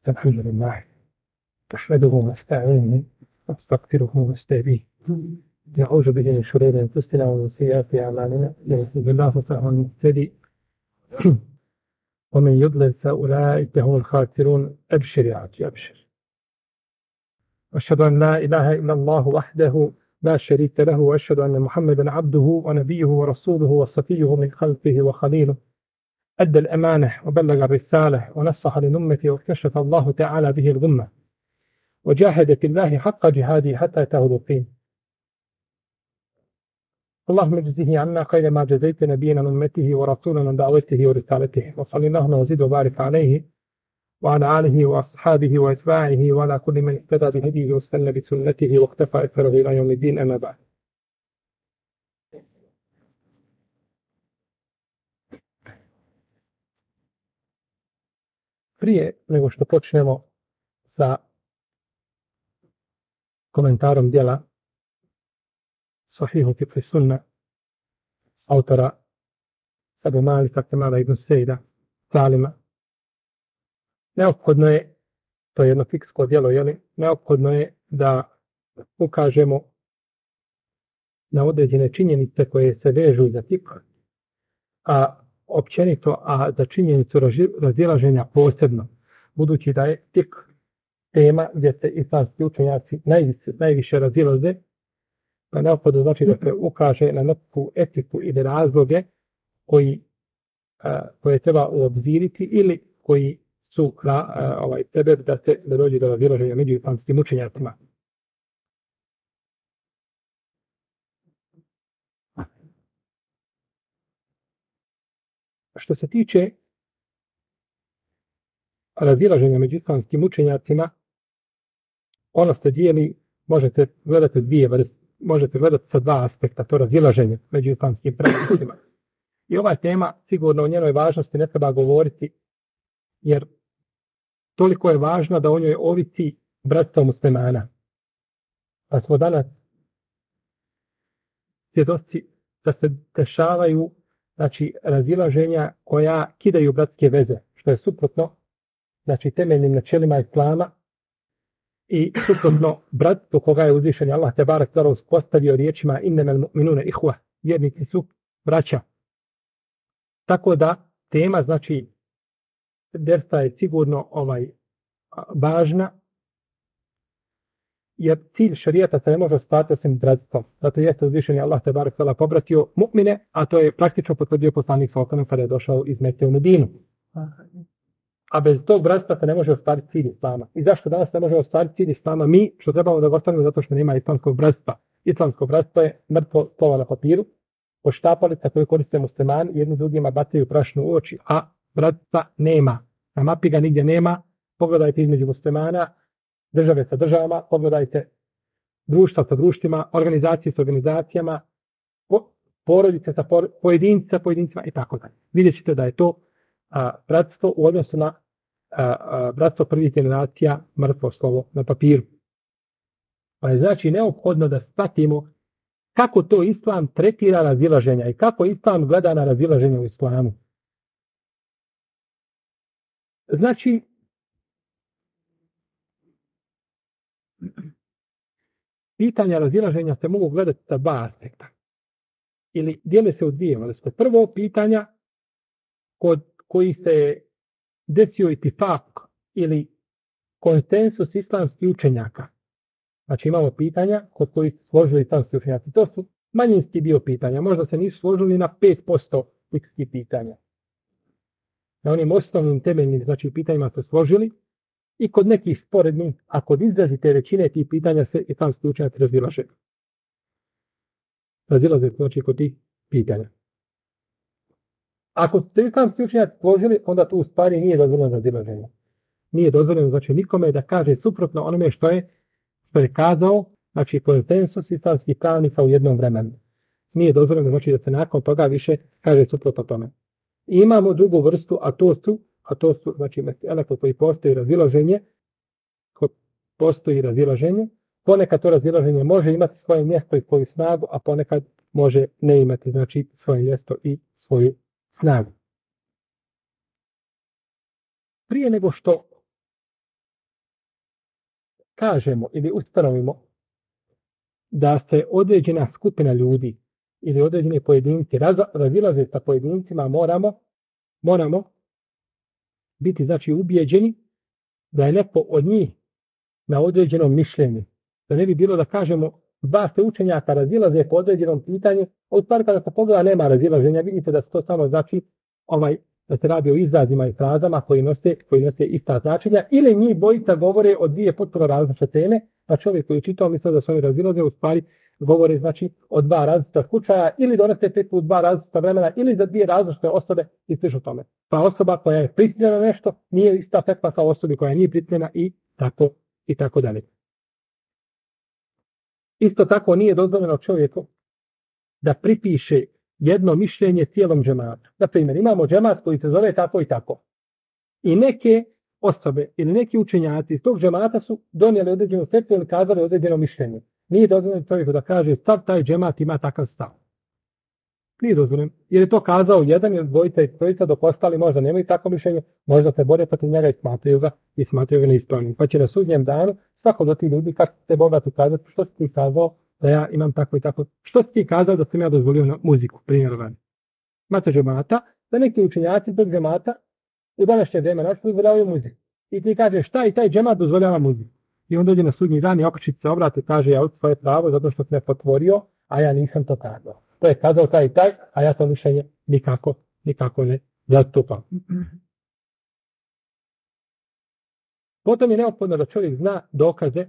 الحمد لله نحمده ونستعينه ونستغفره ونستهديه نعوذ به من شرور أنفسنا ومن سيئات أعمالنا من يهده الله فهو المهتدي ومن يضلل فأولئك هم الخاسرون. أبشر يا عبدي أبشر. أشهد أن لا إله إلا الله وحده لا شريك له وأشهد أن محمدا عبده ونبيه ورسوله وصفيه من خلقه وخليله أدى الأمانة وبلغ الرسالة ونصح للأمة وكشف الله تعالى به الغمة وجاهد في الله حق جهاده حتى أتاه اليقين. اللهم اجزه عنا خير ما جزيت نبينا من أمته ورسولا من دعوته ورسالته وصلى اللهم وزد وبارك عليه وعلى آله وأصحابه وأتباعه وعلى كل من اهتدى بهديه واستنى بسنته واقتفى أثره إلى يوم الدين. أما بعد. Prije nego što počnemo sa komentarom djela Sahihu Fiqh Sunna autora Abu Malika Kemala ibn Sejda Salima, neophodno je, to je jedno fiksko djelo, neophodno je da ukažemo na određene činjenice koje se vežu za fiqh, a općenito, a za činjenicu razilaženja posebno, budući da je fiqh tema gdje se islamski učenjaci najviše razilaze, pa neophodno znači da se ukaže na neku etiku ili razloge koje treba uobziriti ili koji su tebe da dođe do razilaženja među islamskim učenjacima. Što se tiče razilaženja među islamskim učenjacima, ono se dijeli, možete gledati sa dva aspekta, to razilaženje među islamskim pravnicima. I ova tema, sigurno o njenoj važnosti ne treba govoriti, jer toliko je važno da o njoj ovisi bratstvo muslimana. Pa smo danas svjedoci da se dešavaju razilaženja koja kidaju bratske veze, što je suprotno temeljnim načelima islama i suprotno bratstvu koga je uzvišeni Allah te barek tala uspostavio riječima innemel mu'minune ihva, vjernici su braća. Tako da tema dersa je sigurno važna, jer cilj šarijata se ne može ostvariti osim bratstvom. Zato jeste uzvišeni Allah te barek tala pobratio mu'mine, a to je praktično potvrdio poslanik sallallahu alejhi ve sellem kada je došao iz Mekke u Medinu. A bez tog bratstva se ne može ostvariti cilj islama. I zašto danas ne može ostvariti cilj islama? Mi što trebamo da ga ostvarimo zato što nema islamskog bratstva. Islamsko bratstvo je mrtvo slovo na papiru, poštapalica koju koriste muslimani, jedni drugima bacaju prašnu u oči, a bratstva nema. Na mapi ga nigdje nema. Pogledajte između muslimana, države sa državama, pogledajte društva sa društvima, organizacije sa organizacijama, porodice sa pojedincima i tako dalje. Vidjet ćete da je to bratstvo u odnosu na bratstvo prvih generacija mrtvo slovo na papiru. Pa je znači neophodno da shvatimo kako to islam tretira razilaženja i kako islam gleda na razilaženje u islamu. Znači, pitanja razilaženja se mogu gledati sa dva aspekta. Ili dijele se u dvije vrste. Prvo, pitanja kod koji se desio itifak ili konsensus islamskih učenjaka. Znači imamo pitanja kod koji su složili islamski učenjaci. To su manjinski dio pitanja. Možda se nisu složili na 5% fikskih pitanja. Na onim osnovnim temeljnim pitanjima se složili i kod nekih sporednih, a kod izrazite većine tih pitanja se islamski učenjaci razilaze. Razilaze kod tih pitanja. Ako se islamski učenjaci složili, onda tu u stvari nije dozvoljeno razilaženje. Nije dozvoljeno nikome da kaže suprotno onome što je kazao, konsensus islamskih pravnika u jednom vremenu. Nije dozvoljeno da se nakon toga više kaže suprotno tome. I imamo drugu vrstu, a to su kod koji postoji razilaženje. Ponekad to razilaženje može imati svoje mjesto i svoju snagu, a ponekad može ne imati svoje mjesto i svoju snagu. Prije nego što kažemo ili ustanovimo da se određena skupina ljudi ili određeni pojedinci razilaze sa pojedincima, moramo biti znači ubijeđeni da je neko od njih na određenom mišljenju. Da ne bi bilo da kažemo dva se učenjaka razilaze po određenom pitanju, a u stvari kada se pogleda nema razilaženja, vidite da se to samo znači da se radi o izrazima i frazama koji nose ista značenja, ili njih bojica govore o dvije potpuno različite teme, pa čovjek koji čitao misle da se oni razilaze, u stvari govore znači o dva različita slučaja, ili donose petvu dva različita vremena, ili za dvije različite osobe i slično tome. Pa osoba koja je prisiljena nešto nije ista fetva kao osobi koja nije prisiljena i tako dalje. Isto tako nije dozvoljeno čovjeku da pripiše jedno mišljenje cijelom džematu. Na primjer, imamo džemat koji se zove tako i tako. I neke osobe ili neki učenjaci iz tog džemata su donijeli određenu fetvu ili kazali određeno mišljenje. Nije dozvoljeno čovjeku da kaže stav taj džemat ima takav stav. Nije dozvoljeno. Jer je to kazao jedan ili dvojica i trojica, dok ostali možda nemaju takvo mišljenje, možda se bore protiv njega i smatraju ga neispravnim. Pa će na sudnjem danu svako od tih ljudi kako se bogati kazati što si ti kazao da ja imam tako i tako. Što si ti kazao da sam ja dozvolio na muziku, primjerovanje. Imate džemata, da neki učenjaci tog džemata u današnje vrijeme načinu dozvoljavaju muziku. I ti kaže šta i taj džemat dozvoljava muziku. I on dođe na sudnji dan i okačit se obrate i kaže ja u svoje pravo zato što se ne potvorio, a ja nisam to kazao. To je kazao taj i taj, a ja to mišljenje nikako ne zastupam. Potom je neophodno da čovjek zna dokaze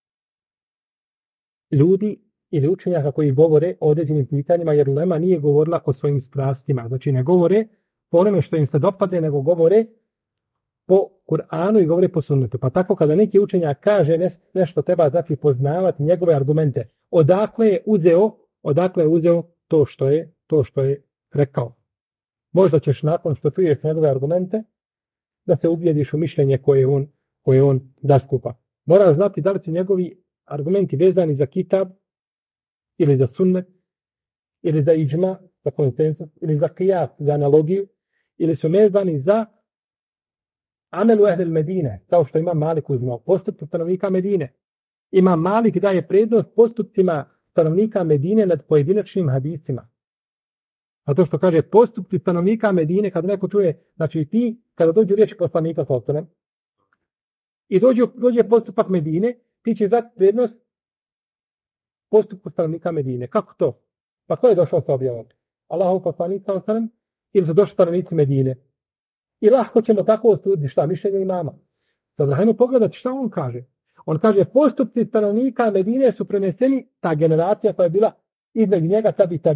ljudi ili učenjaka koji govore o određenim pitanjima, jer ulema nije govorila o svojim strastima. Znači ne govore po onome što im se dopadne, nego govore po Kur'anu i govore po sunnetu. Pa tako kada neki učenjak kaže nešto, treba znači poznavati njegove argumente. Odakle je uzeo to što je rekao. Možda ćeš nakon što čuješ njegove argumente da se ubijediš u mišljenje koje on zastupa. Mora znati da li su njegovi argumenti vezani za kitab ili za sunnet ili za iđma, za konsensus ili za qiyas, za analogiju, ili su vezani za amelu ehlil Medine, kao što ima Malik uzimao postupci stanovnika Medine. Ima Malik daje prednost postupcima stanovnika Medine nad pojedinačnim hadisima. A to što kaže postupci stanovnika Medine, kada neko čuje, znači ti, kada dođu riječi poslanika Sallallahu i dođe postupak Medine, ti će dati prednost postupku stanovnika Medine. Kako to? Pa ko je došao sa objavom? Allahov poslanik Sallallahu ili su došli stanovnici Medine? I lahko ćemo tako osuditi šta mišljenje imama. Sada hajmo pogledati šta on kaže. On kaže postupci stanovnika Medine su preneseni, ta generacija koja je bila između njega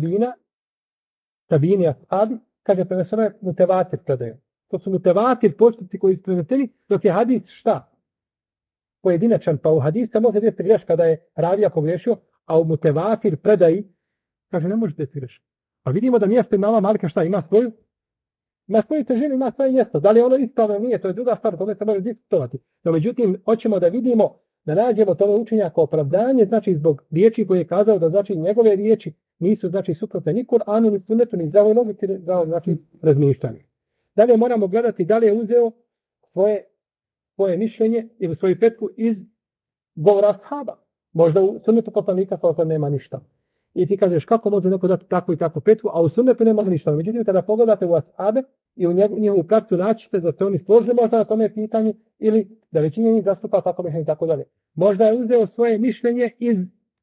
tabini ashabi, kaže preneseno je mutevatir predaje. To su mutevatir postupci koji su preneseni, dok je hadis šta? Pojedinačan, pa u hadisu može desiti greška da je ravija pogrešio, a u mutevatir predaji, kaže ne može desiti greška. Pa vidimo da mjesto imama Malika šta ima svoju težinu, ima svoje mjesto. Da li je ono ispravno nije, to je druga stvar, to se može diskutovati. No međutim, hoćemo da vidimo, da nađemo to učenja kao opravdanje, znači zbog riječi koje je kazao da znači njegove riječi nisu znači suprotne ni Kur'anu, ni sunnetu, ni zdravoj logici, znači razmišljanje. Dalje moramo gledati da li je uzeo svoje mišljenje ili svoju petku iz govora ashaba. Možda u sunnetu poslanika to nema ništa. I ti kažeš kako može neko dati takvu i takvu petku, a u sunnetu nema ništa. Međutim, kada pogledate u ashabe i u njihovu praksu naćete da se oni složili možda na tome pitanju ili da većina njih zastupa tako mišljenje i tako dalje. Možda je uzeo svoje mišljenje iz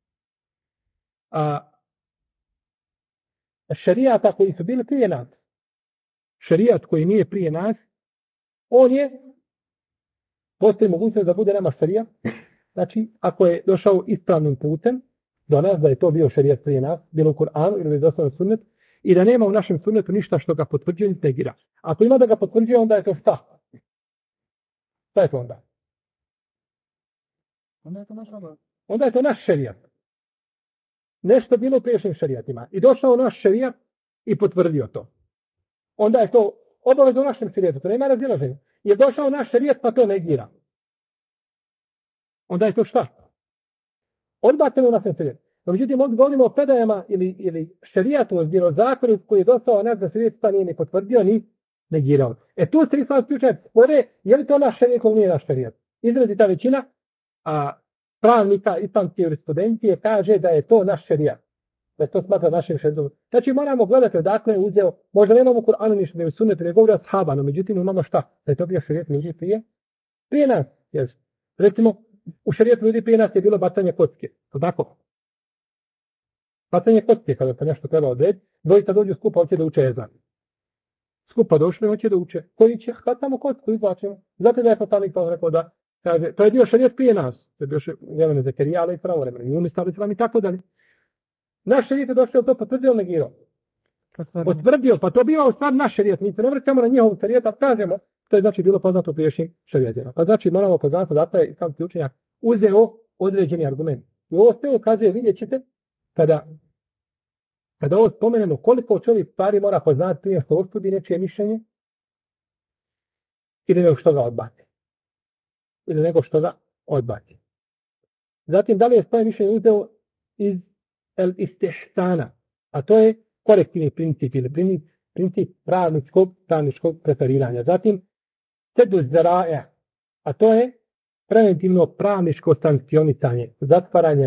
šerijata koji su bili prije nas. Šerijat koji nije prije nas, postoji mogućnost da bude nama šerijat. Znači, ako je došao ispravnim putem do nas, da je to bio šerijat prije nas, bilo u Kur'anu ili došao u sunnet, i da nema u našem sunnetu ništa što ga potvrđuje ni negira. Ako ima da ga potvrđuje, onda je to šta? Šta je to onda? Onda je to naš šerijat. Nešto bilo u priješnjim šerijatima. I došao naš šerijat i potvrdio to. Onda je to obavezno u našem šerijatu. To nema razilaženja. Jer došao naš šerijat pa to negira. Onda je to šta? Odbaceno u našem šerijatu. No, međutim, ovdje govorimo o predajama ili šerijatu, o zakonu koji je došao nas da šerijat pa nije ni potvrdio ni negirao. Tu se islamski učenjaci spore, je li to naš šerijat ili nije naš šerijat? Izrazi ta većina, a pravnika islamske jurisprudencije kaže da je to naš šerijat. Da je to smatra našim šerijatom. Znači moramo gledati odakle je uzeo, možda nemamo u Kur'anu ništa, ne u sunnetu, ne govori o sahaba, no međutim imamo šta? Da je to bio šerijat ljudi prije nas. Yes. Recimo, u šerijetu ljudi prije nas je bilo bacanje kocke. To tako? Bacanje kocke, kada pa nešto treba odrediti, dvojica dođu skupa, hoće da uče ezan. Skupa došli, hoće da uče. Koji će? Bacamo kocku, izvlačimo. Zato da je poslanik to rekao da kaže, to je bio šerijet prije nas. To je bio vremena Zekerija, ali i pravovremena. I Unisa, ali i tako dalje. Naš šerijet je došao to potvrdio ili negirao? Potvrdio, pa to biva u stvar naš šerijet. Mi se ne vrćamo na njihov šerijet, a kažemo, to je znači bilo poznato priješnjim šerijetima. Pa znači moramo poznati da je islamski učenjak uzeo određeni argument. I ovo sve ukazuje, vidjet ćete, kada ovo spomenemo koliko čovjek stvari mora poznati prije što ustudi nečije mišljenje ili nego što ga odbaci. Ili nego što ga odbaci. Zatim, da li je svoje mišljenje uzeo iz el istihsana, a to je korektivni princip ili princip pravničkog preferiranja. Zatim, sedu zaraja, a to je preventivno pravničko sankcionisanje, zatvaranje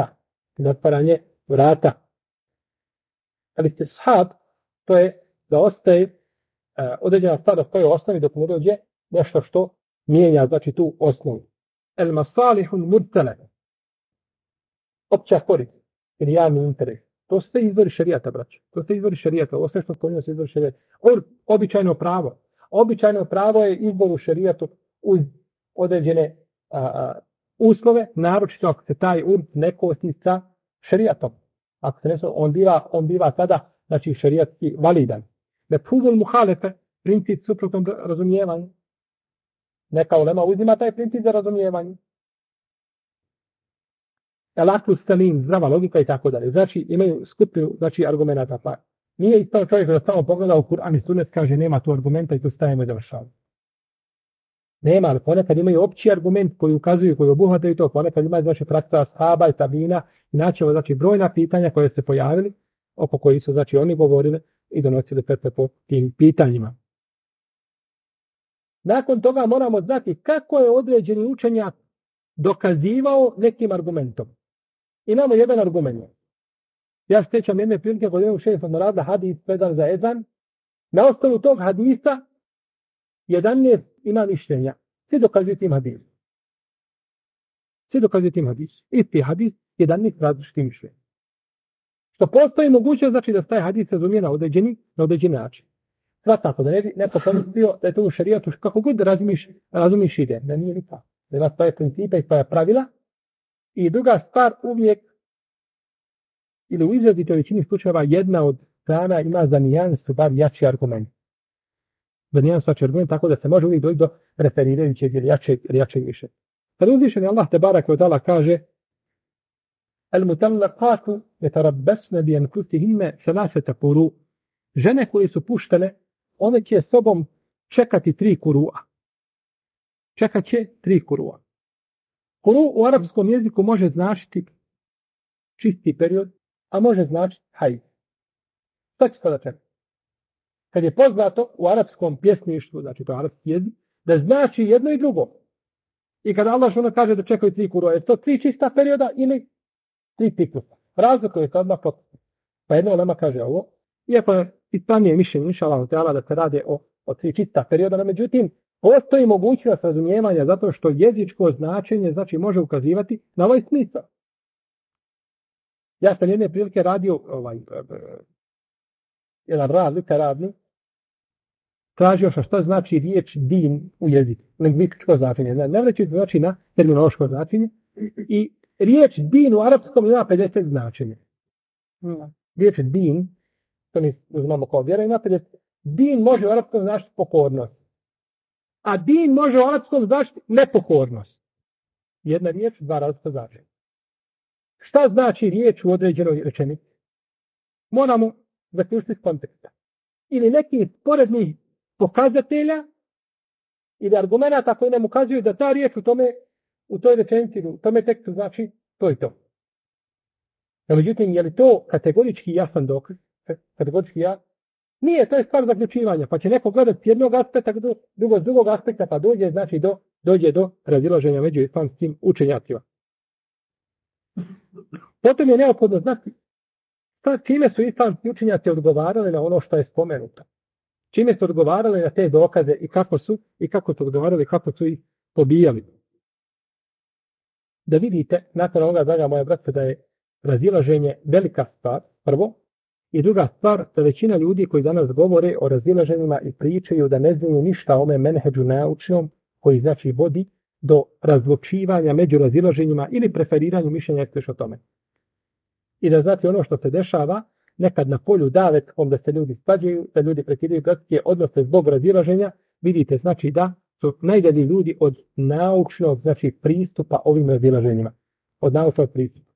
vrata. Ali ste shab, to je da ostaje određena stvar od koje osnovi dok ne dođe nešto što mijenja, znači tu osnovu. El masalihun murtele, opća korist ili javni interes. To su sve izvori šerijata, braće. To su sve izvori šerijata. Ovo sve što spominjamo su izvori šerijata. Običajno pravo. Običajno pravo je izbor u šerijatu uz određene uslove, naročito ako se taj urd ne kosi sa šerijatom. Ako se ne so, on biva tada, znači šerijatski validan. Ne puvul muhalefe, princip suprotnom razumijevanju. Neka ulema uzima taj princip za razumijevanje. Elaklu stalim, zdrava logika i tako dalje. Znači imaju skupinu, znači argumenta. Pa nije isto čovjek da samo pogleda u Kur'an i sunnet kaže nema tu argumenta i tu stavimo i završavamo. Nema, ali ponekad imaju opći argument koji ukazuju, koji obuhvataju to, ponekad imaju znači praksa ashaba i tabina, inače znači brojna pitanja koje se pojavili, oko koji su znači oni govorili i donosili petve po tim pitanjima. Nakon toga moramo znati kako je određeni učenjak dokazivao nekim argumentom. Imamo jedan argument. Ja se sjećam jedne prilike kod jednog šefa sam radila hadis vezan za ezan. Na osnovu tog hadisa 11 ima mišljenja. Svi dokazuju tim hadis. Isti hadis, 11 različitih mišljenja. Što postoji mogućnost znači da taj hadis razumije na određeni način. Svakako da neko pomislio da je to u šerijatu kako god razumiš ide. Da nije nikako. Da ima svoje principe i svoje pravila. I druga stvar uvijek ili u izrazitoj većini slučajeva jedna od strana ima za nijansu bar jači argument. Za nijansu jači argument tako da se može uvijek doći do referirajućeg ili jačeg više. Kad uzvišeni Allah te barak od Allah kaže el mutallaqatu yatarabbasna bi anfusihinna thalathata quru. Žene koje su puštene, one će sobom čekati 3 kurua. Čekat će 3 kurua. Kuru u arapskom jeziku može značiti čisti period, a može značiti hajz. Šta će sada čekati? Kad je poznato u arapskom pjesništvu, znači to je arapski jezik, da znači jedno i drugo. I kada Allah što kaže da čekaju 3 kurua, je to 3 čista perioda ili 3 ciklusa. Razlikuje se odmah potpuno. Pa jedno ulema kaže ovo, iako je ispravnije mišljenje, inša Allah, da se rade o 3 čista perioda, no međutim, postoji mogućnost razumijevanja zato što jezičko značenje znači može ukazivati na ovaj smisao. Ja sam jedne prilike radio jedan radni, tražio što znači riječ din u jeziku, lingvističko značenje, ne vreći znači na terminološko značenje i riječ din u arapskom ima 50 značenja. Riječ din, to mi znamo kao vjera, ima 50. Din može u arapskom značiti pokornost. A din može u arapskom značiti nepokornost. Jedna riječ, 2 različita značenja. Šta znači riječ u određenoj rečenici? Moramo zaključiti iz konteksta. Ili neki sporednih pokazatelja ili argumenata koji nam ukazuju da ta riječ u toj rečenici, u tome tekstu znači to i to. No, međutim, je li to kategorički jasan dokaz? Kategorički jasan? Nije, to je stvar zaključivanja, pa će neko gledati s jednog aspekta, drugo s drugog aspekta, pa dođe do razilaženja među islamskim učenjacima. Potom je neophodno znati čime su islamski učenjaci odgovarali na ono što je spomenuto. Čime su odgovarali na te dokaze i kako su odgovarali, kako su ih pobijali. Da vidite, nakon ovoga, draga moja brate, da je razilaženje velika stvar, prvo, i druga stvar, da većina ljudi koji danas govore o razilaženjima i pričaju da ne znaju ništa o ome menheđu naučnom, koji znači vodi do razlučivanja među razilaženjima ili preferiranju mišljenja još o tome. I da znate ono što se dešava, nekad na polju davetkom da se ljudi svađaju, da ljudi prekidaju bratske odnose zbog razilaženja, vidite znači da su najdalji ljudi od naučnog znači pristupa ovim razilaženjima. Od naučnog pristupa.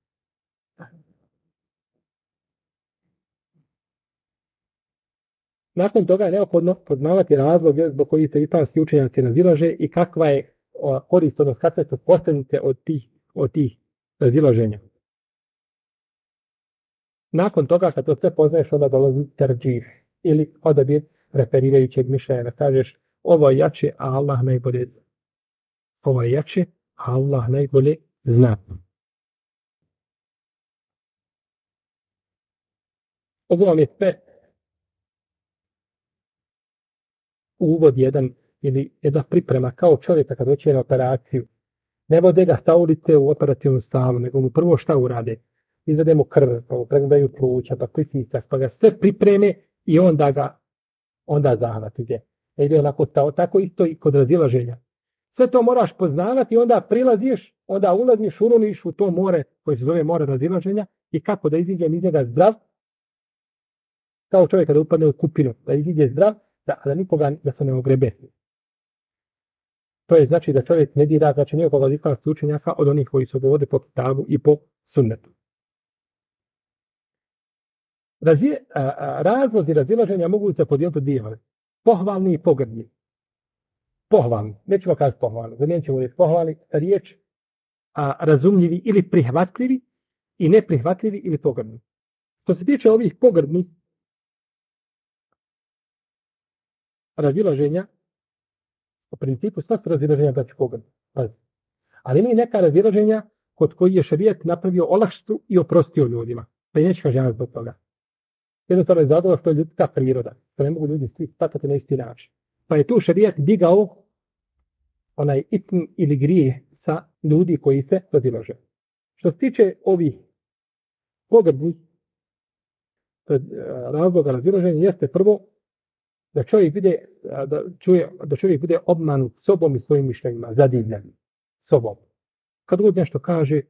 Nakon toga je neophodno poznavati razloge zbog kojih se islamski učenjaci razilaže i kakva je korist, odnosno kakve su posljedice od tih razilaženja. Nakon toga, kad to sve poznaješ, onda dolazi terđih ili odabir referirajućeg mišljenja. Da kažeš, ovo je jače, a Allah najbolje zna. Ovo je jače, a Allah najbolje zna. Ovo vam je sve uvod jedan ili jedna priprema kao čovjeka kad doće na operaciju. Ne vode ga sa ulice u operacijnu salu, nego mu prvo šta urade? Izvede mu krv, pa mu pregledaju pluća, pa pritisak, pa ga sve pripreme i onda zahvati gdje. Ide onako tako isto i kod razilaženja. Sve to moraš poznavati i onda prilaziš, onda ulaziš, uroniš u to more koje se zove more razilaženja i kako da iziđem iz njega zdrav, kao čovjek kada upadne u kupinu, da iziđe zdrav, da nikoga da se ne ogrebe. To je znači da čovjek ne dira, znači nijekoga od islamskih učenjaka od onih koji se dovode po kitabu i po sunnetu. Razlozi razilaženja mogu se podijeliti dijele. Pohvalni i pogrdni. Pohvalni. Nećemo kazati pohvalni. Zamijenit ćemo reći pohvalni riječ razumljivi ili prihvatljivi i neprihvatljivi ili pogrdni. Što se tiče ovih pogrdnih razilaženja, u principu sva su razilaženja da će pogrdni. Ali ima i neka razilaženja kod koji je šerijat napravio olakšicu i oprostio ljudima. Pa i neće kažem zbog toga. Jednostavno je zadalo što je ljudska priroda. To ne mogu ljudi svi shvatati na isti način. Pa je tu šerijat digao onaj itm ili grije sa ljudi koji se razilaže. Što se tiče ovih pogrdnih razloga razilaženja, jeste prvo da čovjek bude obmanut sobom i svojim mišljenjima, zadivljen sobom. Kad god nešto kaže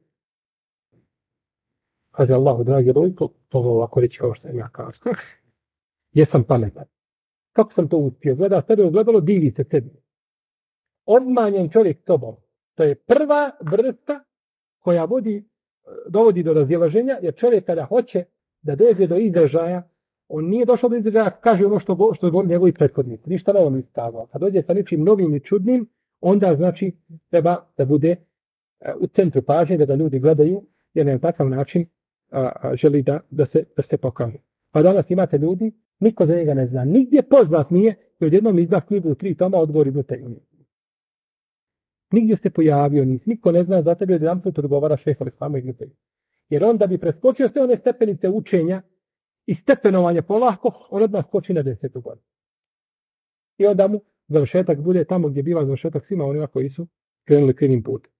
Allahu dragi Lojko, to ovako reći kao što sam ja kazao. Jesam pametan. Kako sam to uspio? Gleda sebe u gledalo, divi se tebi. Obmanjen čovjek sobom. To je prva vrsta koja dovodi do razilaženja, jer čovjek kada hoće da dođe do izražaja, on nije došao do izražaja, kaže ono što je njegovi prethodnici. Ništa novo mi stavao. Kad dođe sa ničim novim i čudnim, onda znači treba da bude u centru pažnje, da ljudi gledaju, jer na takav način želi da se pokaže. Pa danas imate ljudi, niko za njega ne zna, nigdje poznat nije, i odjednom izda knjigu u 3 toma, odgovori do tega. Nigdje se pojavio, niko ne zna za tebe, jedan put odgovara šeha Islama i Ibn. Jer on da bi preskočio sve one stepenice učenja i stepenovanja polako, on odmah skoči na 10. godinu. I onda mu završetak bude tamo gdje biva završetak svima onima koji su krenuli krivim putem.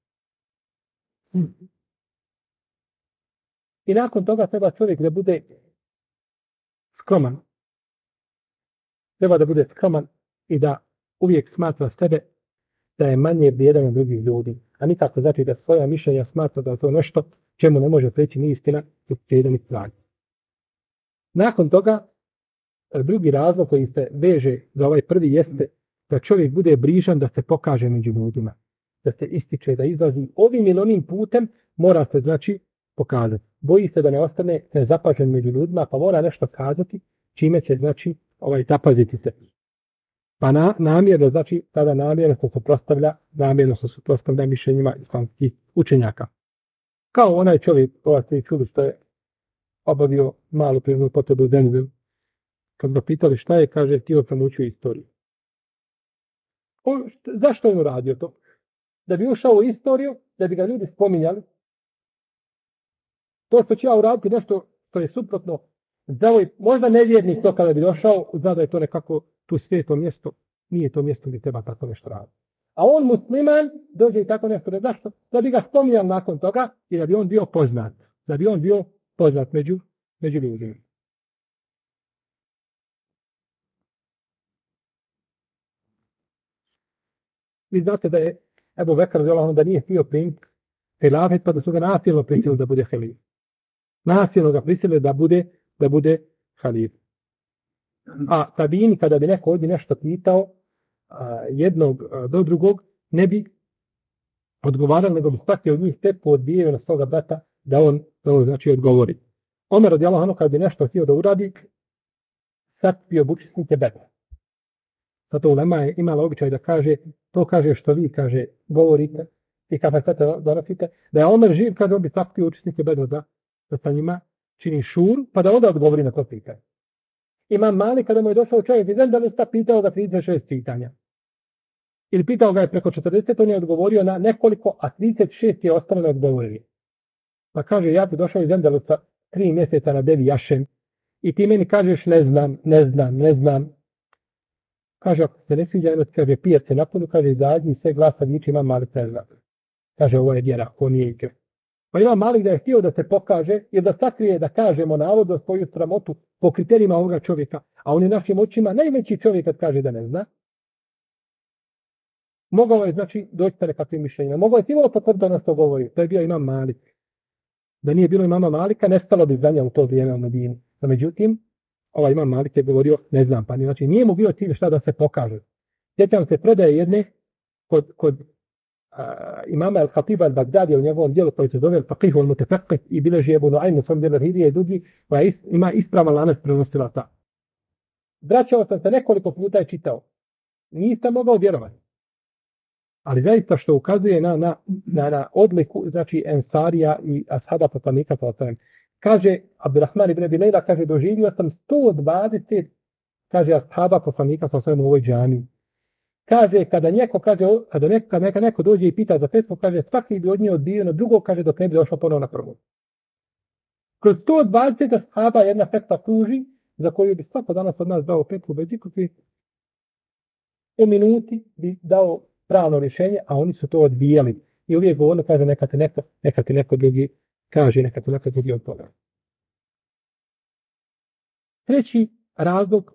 I nakon toga treba čovjek da bude skroman. Treba da bude skroman i da uvijek smatra sebe da je manje vrijedan od drugih ljudi. A nikako znači da svoja mišljenja smatra da je to nešto čemu ne može preći ni istina, ni vrijedan ni stvar. Nakon toga, drugi razlog koji se veže za ovaj prvi jeste da čovjek bude brižan da se pokaže među ljudima. Da se ističe, da izlazi ovim ili onim putem, mora se znači pokazati. Boji se da ne ostane nezapažen među ljudima, pa mora nešto kazati, čime će znači zapaziti se. Pa namjerno, znači, tada namjerno se suprotstavlja mišljenjima islamskih učenjaka. Kao onaj čovjek, ova ste čuli što je obavio malu prirodnu potrebu u Denvilu. Kad ga pitali šta je, kaže, htio sam učio istoriju. Zašto je on uradio to? Da bi ušao u istoriju, da bi ga ljudi spominjali, To što će ja uraditi nešto što je suprotno za ovaj, možda nevjernik to kada bi došao, zna da je to nekako tu sveto mjesto, nije to mjesto gdje treba tako nešto raditi. A on musliman dođe i tako nešto ne zašto, da bi ga spominjal nakon toga i da bi on bio poznat. Da bi on bio poznat među ljudima. Vi znate da je Ebu Bekr radijallahu da nije htio primiti hilafet, pa da su ga nasilno prisilili da bude halif. Nasilno ga prisilili da bude halif. A tabini, kada bi neko ovdje nešto pitao jednog do drugog, ne bi odgovarali, nego bi svaki od njih tepu odbijaju na svoga brata da on znači odgovori. Omer radijallahu anhu kada bi nešto htio da uradi, sakupio bi učesnike bedra. Zato ulema je imala običaj da kaže, to kaže što vi, kaže, govorite i kapacitete donosite, da je Omer živ kada on bi sakupio učesnike bedra da sa njima čini šuru, pa da onda odgovori na to pitanje. Imam Malik, kada mu je došao čovjek iz Endalusa, pitao ga 36 pitanja. Ili pitao ga je preko 40, on je odgovorio na nekoliko, a 36 je ostalo neodgovorili. Pa kaže, ja bi došao iz Endalusa 3 mjeseca na Devi Jašem i ti meni kažeš ne znam. Kaže, ako se ne sviđa, kaže, pijac se napolju, kaže, izađi i sve glasa viči, Imam Malik ne zna. Kaže, ovo je vjera, ovo nije igre. Pa Imam Malik da je htio da se pokaže ili da sakrije, da kažemo navodno svoju sramotu po kriterijima ovoga čovjeka, a on je našim očima najveći čovjek kad kaže da ne zna. Mogao je, znači, doći sa nekakvim mišljenjima. Mogao je sigurno potvrditi da nas to govori. To je bio Imam Malik. Da nije bilo Imama Malika, nestalo bi znanja u to vrijeme u Medini. No, međutim, ovaj Imam Malik je govorio, ne znam, pa znači nije mu bio cilj šta da se pokaže. Sjećam se predaje jedne kod imama Al-Khatiba Al-Bagdadija u njegovom dijelu koji se zove Faqih al-Mutafaqih i bileži Ebu Nuaym u svom dijelu Hirije i drugi, koja ima ispravan lanac prenosilaca. Vraćao sam se nekoliko puta i čitao. Nisam mogao vjerovati. Ali zaista što ukazuje na odliku, znači Ensarija i ashaba poslanika sallallahu alejhi ve sellem. Kaže Abdurrahman ibn Abi Lejla, kaže, doživio sam 120, kaže, ashaba poslanika sallallahu alejhi ve sellem u ovoj džamii. Kaže, kada neko dođe i pita za petku, kaže, svaki bi od nje odbio na drugo, kaže, dok ne bi došao ponovno na prvo. Kroz 120 ashaba jedna petva kruži, za koju bi svako danas od nas dao petku bez ikakve, u minuti bi dao pravno rješenje, a oni su to odbijali. I uvijek govorno kaže, neka ti neko drugi kaže, neka ti neko drugi od toga. Treći razlog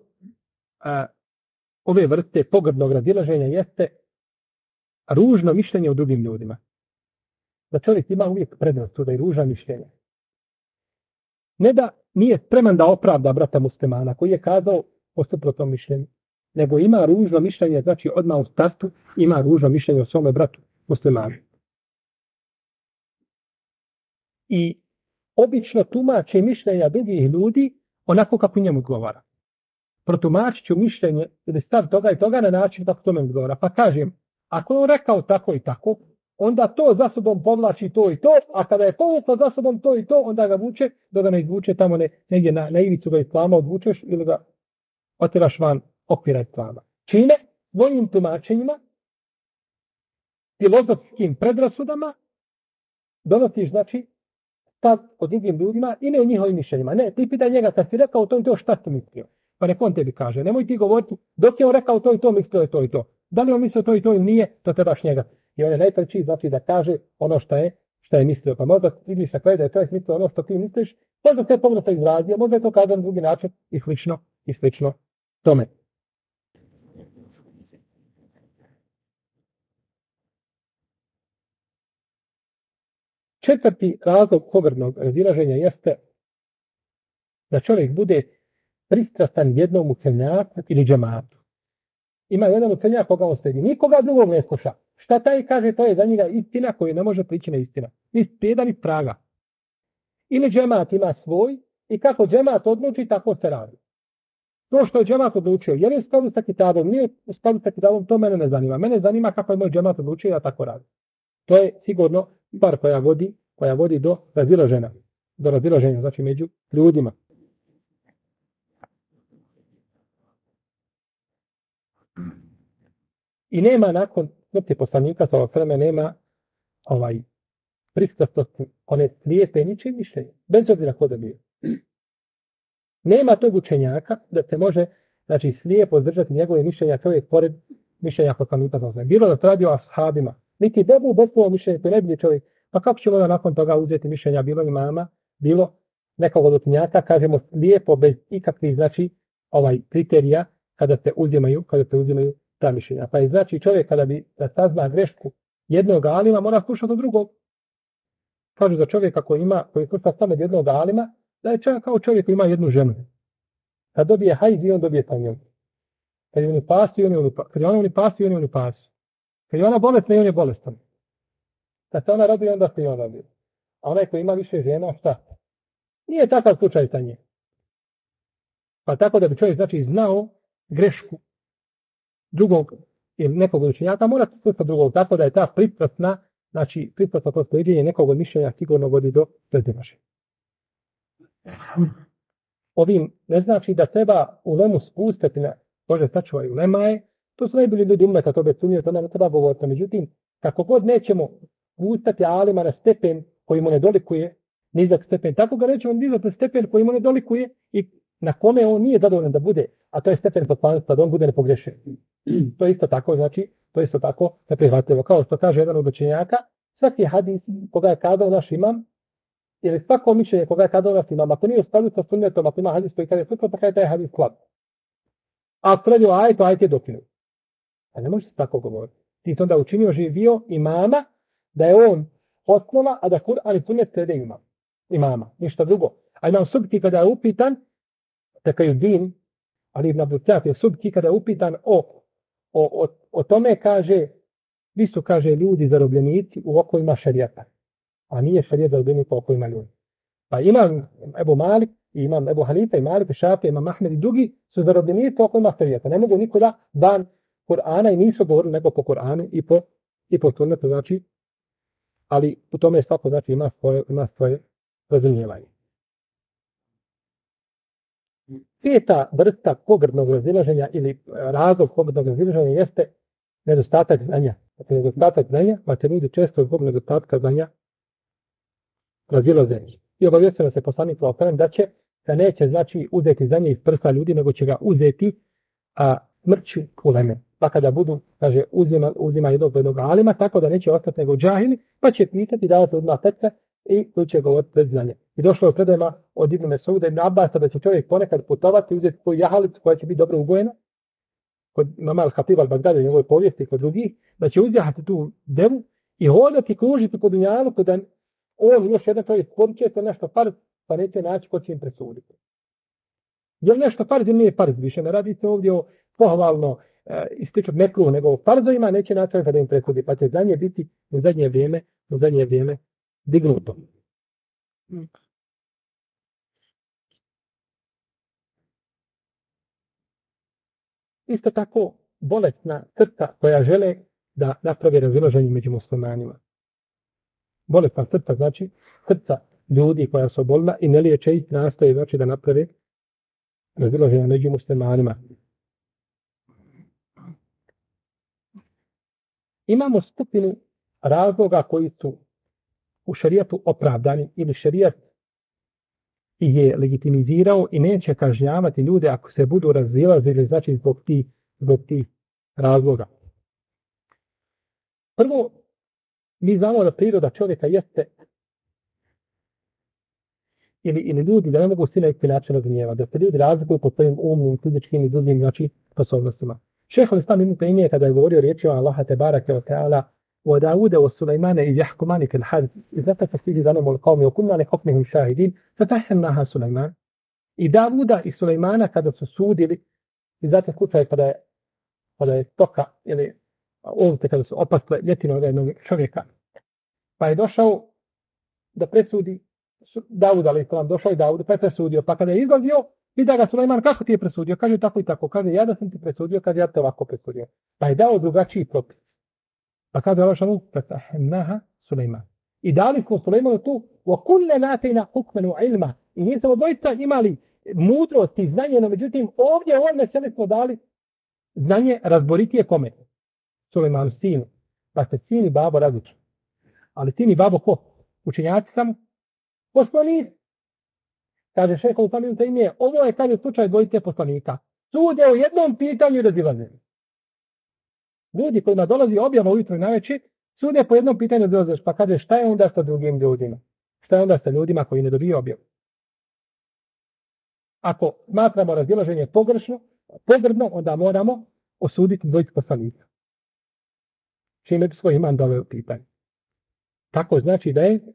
ove vrste pogrdnog razilaženja jeste ružno mišljenje o drugim ljudima. Da čovjek ima uvijek prednost da i ružno mišljenje. Ne da nije spreman da opravda brata muslimana koji je kazao o suprotnom mišljenju, nego ima ružno mišljenje, znači odmah u startu ima ružno mišljenje o svome bratu muslimanu. I obično tumače mišljenja drugih ljudi onako kako njemu odgovara. Protumačit ću mišljenje ili stav toga i toga na način kako tome odgovara. Pa kažem, ako je on rekao tako i tako, onda to za sobom povlači to i to, a kada je povuklo za sobom to i to, onda ga vuče, da ga ne izvuče tamo negdje na ivicu ga islama odvučeš ili ga otiraš van okvira islama. Čime? Svojim tumačenjima, filozofskim predrasudama, donosiš, znači, stav o drugim ljudima i ne o njihovim mišljenjima. Ne, ti pitaj njega, kad si rekao to i to, šta si mislio? Pa nek on tebi kaže, nemoj ti govoriti, dok je on rekao to i to, mislio je to i to. Da li on mislio to i to ili nije, to trebaš njega. I on je najpreći, znači da kaže ono šta je mislio. Pa možda vidiš na kraju da je čovjek mislio ono što ti misliš, možda te pogrešno izrazio, možda je to kazao na drugi način i slično tome. Četvrti razlog pogrdnog razilaženja jeste da čovjek bude pristrastan jednom učenjaku ili džematu. Ima jedan učenjak koga on sledi, nikoga drugog ne sluša. Šta taj kaže, to je za njega istina koju ne može prići na istina. Ni prijeda ni praga. Ili džemat ima svoj i kako džemat odluči, tako se radi. To što je džemat odlučio, je li u skladu sa kitabom, nije u skladu sa kitabom, to mene ne zanima. Mene zanima kako je moj džemat odlučio, ja tako radim. To je sigurno stvar koja vodi do razilaženja, znači među ljudima. I nema nakon smrti poslanika, sa ovog vremena, nema pristrasnosti, one slijepe ničim mišljenje, bez obzira ko da bio. Nema tog učenjaka da se može, znači, slijepo zdržati njegove mišljenja čovjek pored mišljenja poslanika sallallahu alejhi ve sellem. Bilo da se radi o ashabima, niti debu bez svog mišljenja, to je najbolji čovjek. Pa kako ćemo da nakon toga uzeti mišljenja bilo imama, bilo nekog od učenjaka, kažemo lijepo bez ikakvih, znači, kriterija kada se uzimaju ta mišljenja. Pa je znači čovjek kada bi da sazna grešku jednog alima, mora slušati od drugog. Kažu za čovjeka koji sluša samo od jednog alima, da je čovjek kao čovjek koji ima jednu ženu. Kad dobije hajz i on dobije tanjom. Kad je on u pasu i on je u pasu. Kad je ona u pasu i on je u pasu. Kad je ona bolesna i on je bolestan. Kad se ona raduje, onda se i on raduje. A onaj koji ima više žena, šta? Nije takav slučaj sa njim. Pa tako da bi čovjek znači znao grešku drugog ili nekog učenjaka, mora se slušati drugog. Tako da je ta priprasna, znači priprasno proslijeđenje nekog od mišljenja sigurno vodi do prezimaše. Ovim ne znači da treba ulemu spustiti na Bože sačuvaj ulemaje, to su najbolji ljudi umeta, to bez sumnje, to nam ne treba govoriti. Međutim, kako god nećemo spustati alima na stepen koji mu ne dolikuje, nizak stepen, tako ga nećemo dizati na stepen koji mu ne dolikuje i na kome on nije zadovoljan da bude, a to je stepen poslanstva, da on bude nepogrešen. To je isto tako, znači, to je isto tako neprihvatljivo. Kao što kaže jedan od učenjaka, svaki hadis koga je kazao naš imam, ili svako mišljenje koga je kazao naš imam, ako nije u skladu sa sunnetom, ako ima hadis koji kaže suprotno, pa kada je taj hadis slab. A ako radio ajet, to ajet je dokinut. A ne može se tako govoriti. Ti to onda učinio živio imama, da je on osnova, a da Kur'an i sunnet slijede imama. Ništa drugo. A imam Subki kada je upitan, takaju din, ali Ibn Abdul je Subki kada je upitan o tome, kaže, vi su, kaže, ljudi zarobljenici u okovima šerijata. A nije šerijat zarobljenik u okovima ljudi. Pa imam Ebu Malik, imam Ebu Hanifa, i Malik, i Šafija, imam Ahmed i drugi su zarobljenici u okovima šerijata. Ne mogu nikoda dan Kur'ana i nisu govorili nego po Kur'anu i po sunnetu, znači, ali u tome svako, znači, ima svoje razumijevanje. Peta vrsta pogrdnog razilaženja ili razlog pogrdnog razilaženja jeste nedostatak znanja. Dakle, nedostatak znanja, pa će ljudi često zbog nedostatka znanja razilaze. I obavijestio se poslanik da će se neće, znači, uzeti znanje iz prsa ljudi, nego će ga uzeti smrću uleme. Pa kada budu, kaže, uzima jednog alima, tako da neće ostati nego džahili, pa će pitati, davati odmah tece i koji će govoriti bez znanja. I došlo je u predajama od Ibn Mesouda Ibn Abasa da će čovjek ponekad putovati, uzeti svoju jahalicu koja će biti dobro ubojena, kod Imama al-Hatib al-Bagdadi, njegove povijesti, kod drugih, da će uzjahati tu devu i hodati, kružiti po dunjalu, kada on još jedan čovjek poručuje to nešto farz, pa neće naći ko će im presuditi. Je li nešto farz ili nije farz? Više ne radi se ovdje o pohvalno ističati mekruh, nego o farzovima neće naći čovjek da im presudi, pa će znanje biti u zadnje vrijeme dignuto. Isto tako bolesna srca koja žele da napravi razilaženje među muslimanima. Bolesna srca znači srca ljudi koja su bolna i ne liječe ih, nastoje znači da naprave razilaženje među muslimanima. Imamo skupinu razloga koji su u šerijatu opravdani ili šerijat ih je legitimizirao i neće kažnjavati ljude ako se budu razilazili, znači zbog tih razloga. Prvo, mi znamo da priroda čovjeka jeste ili ljudi da ne mogu svi na isti način razumijevati, da se ljudi razlikuju po svojim umnim, fizičkim i drugim znači sposobnostima. Šejhul Islam Ibn Taymije kada je govorio riječima Allaha tebareke ve teala وَدَاوُدَ وَسُلَيْمَانَ إِذْ يَحْكُمَانِ فِي الْحَرْثِ إِذْ نَفَخَ فِيهِ ظَلَمُ الْقَوْمِ وَكُنَّا لِحُكْمِهِمْ شَاهِدِينَ فَفَهَّمْنَاهَا سُلَيْمَانَ. I Davuda i Sulejmana kada su sudili, i zatim slučaj kada je stoka ili ovce kada su opasle ljetinu od jednog čovjeka, pa je došao da presudi Davuda, ali je došao i Davuda, pa je presudio, pa kada je izlazio, pita ga Sulejman, kako ti je presudio? Kaže tako i tako, kaže ja da sam ti presudio, kaže ja te ovako presudio. Pa je dao drugačiji propis. Pa kada je došao, فَتَحْنَاهَا Sulejman. I dali smo Sulejmanu tu, وَكُلَّ نَاتَيْنَا حُكْمًا وَعِلْمًا. I mi smo doista imali mudrost i znanje, no međutim ovdje ovdje sebi smo dali znanje razboritije kome? Sulejmanu, sinu. Pa se sin i babo različni. Ali sin i babo ko? učenjaci samo? Poslanici. Kaže šejh Islam ibn Tejmije, ovo je kaže slučaj dvojice poslanika. Sude o jednom pitanju i razilaze. Ljudi kojima dolazi objava ujutro i navečer, sude po jednom pitanju i razilaze. Pa kaže šta je onda sa drugim ljudima? Šta je onda sa ljudima koji ne dobiju objavu? Ako smatramo razilaženje pogrdno, onda moramo osuditi dvojicu poslanika. Čime bi svoj iman doveo u pitanje. Tako znači da je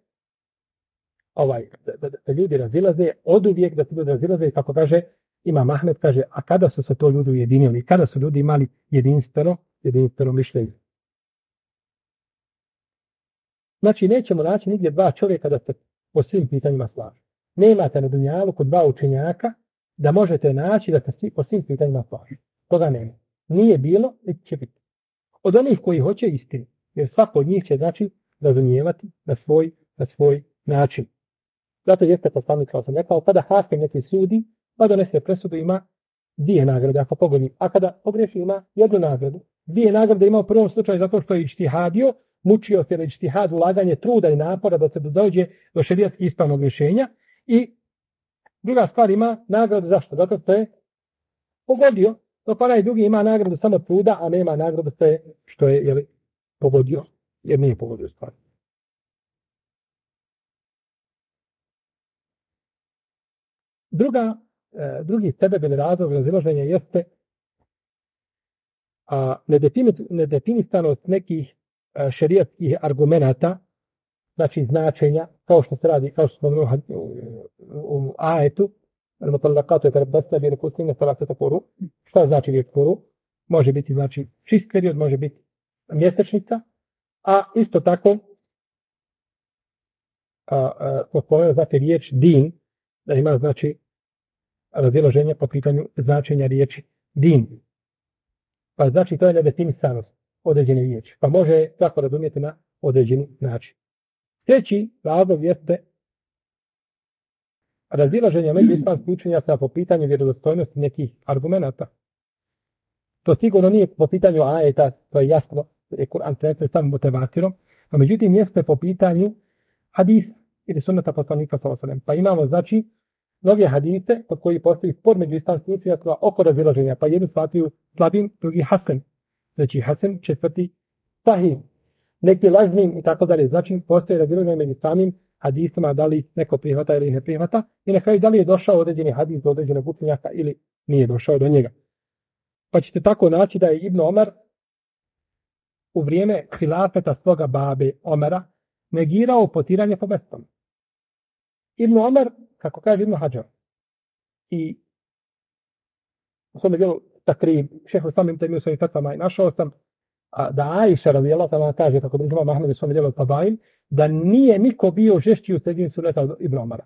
da ljudi razilaze, oduvijek da se ljudi razilaze, kako kaže Imam Ahmed, kaže, a kada su se to ljudi ujedinili, kada su ljudi imali jedinstveno mišljenje. Znači, nećemo naći nigdje dva čovjeka da se po svim pitanjima slažu. Nemate na dunjalu kod dva učenjaka da možete naći da se po svim pitanjima slažu. Toga nema. Nije bilo, niti će biti. Od onih koji hoće istinu, jer svako od njih će znači razumijevati na svoj način. Zato jeste poslanik, kao sam rekao, kada hakim neki sudi, pa donese presudu, ima dvije nagrade ako pogodi, a kada pogriješi ima jednu nagradu. Dvije nagrade ima u prvom slučaju zato što je ijtihadio, mučio se na ijtihad, ulaganje truda i napora da se dođe do šerijatski ispravnog rješenja, i druga stvar ima nagradu zašto? Zato što je pogodio, dok onaj drugi ima nagradu samo truda, a nema nagradu što je pogodio, jer nije pogodio stvar. Drugi sebeb ili razlog razilaženja jeste nedefinisanost nekih šerijatskih argumenata, znači značenja, kao što se radi, kao što smo u ajetu, šta znači vijek poru? Može biti znači čist period, može biti mjesečnica, a isto tako znači riječ din, da ima znači razilaženje po pitanju značenja riječi din. Pa znači to je nedefinisanost određene riječi. Pa može tako razumjeti na određeni način. Treći razlog jeste razilaženje među islamskih učenjaka po pitanju vjerodostojnosti nekih argumenata. To sigurno nije po pitanju ajeta, to je jasno, je Kur'an trenutno samo mutevatirom, a međutim jeste po pitanju hadisa ili sunneta poslanika sallallahu alejhi ve sellem. Pa imamo znači mnoge hadise kod koji postoji spor među islamskim učenjacima oko razilaženja, pa jednu smatraju slabim, drugi hasan. Znači hasan, četvrti sahih, neki lažnim i tako dalje. Znači postoji razilaženje među samim hadisima, da li neko prihvata ili ne prihvata, i na kraju da li je došao određeni hadis do određenog učenjaka ili nije došao do njega. Pa ćete tako naći da je Ibn Omar u vrijeme hilafeta svoga babe Omara negirao potiranje po mestama. Ibn Omar, kako kaže Ibn Hadžar, i u svome dijelu Takrib, šejh Islam ibn Tejmije u svojim fetvama, i našao sam da Ajša radijallahu ta'ala kaže, kako bi imam Ahmed u svome dijelu Tabain, da nije niko bio žešći u sredini sunneta od Ibn Omara.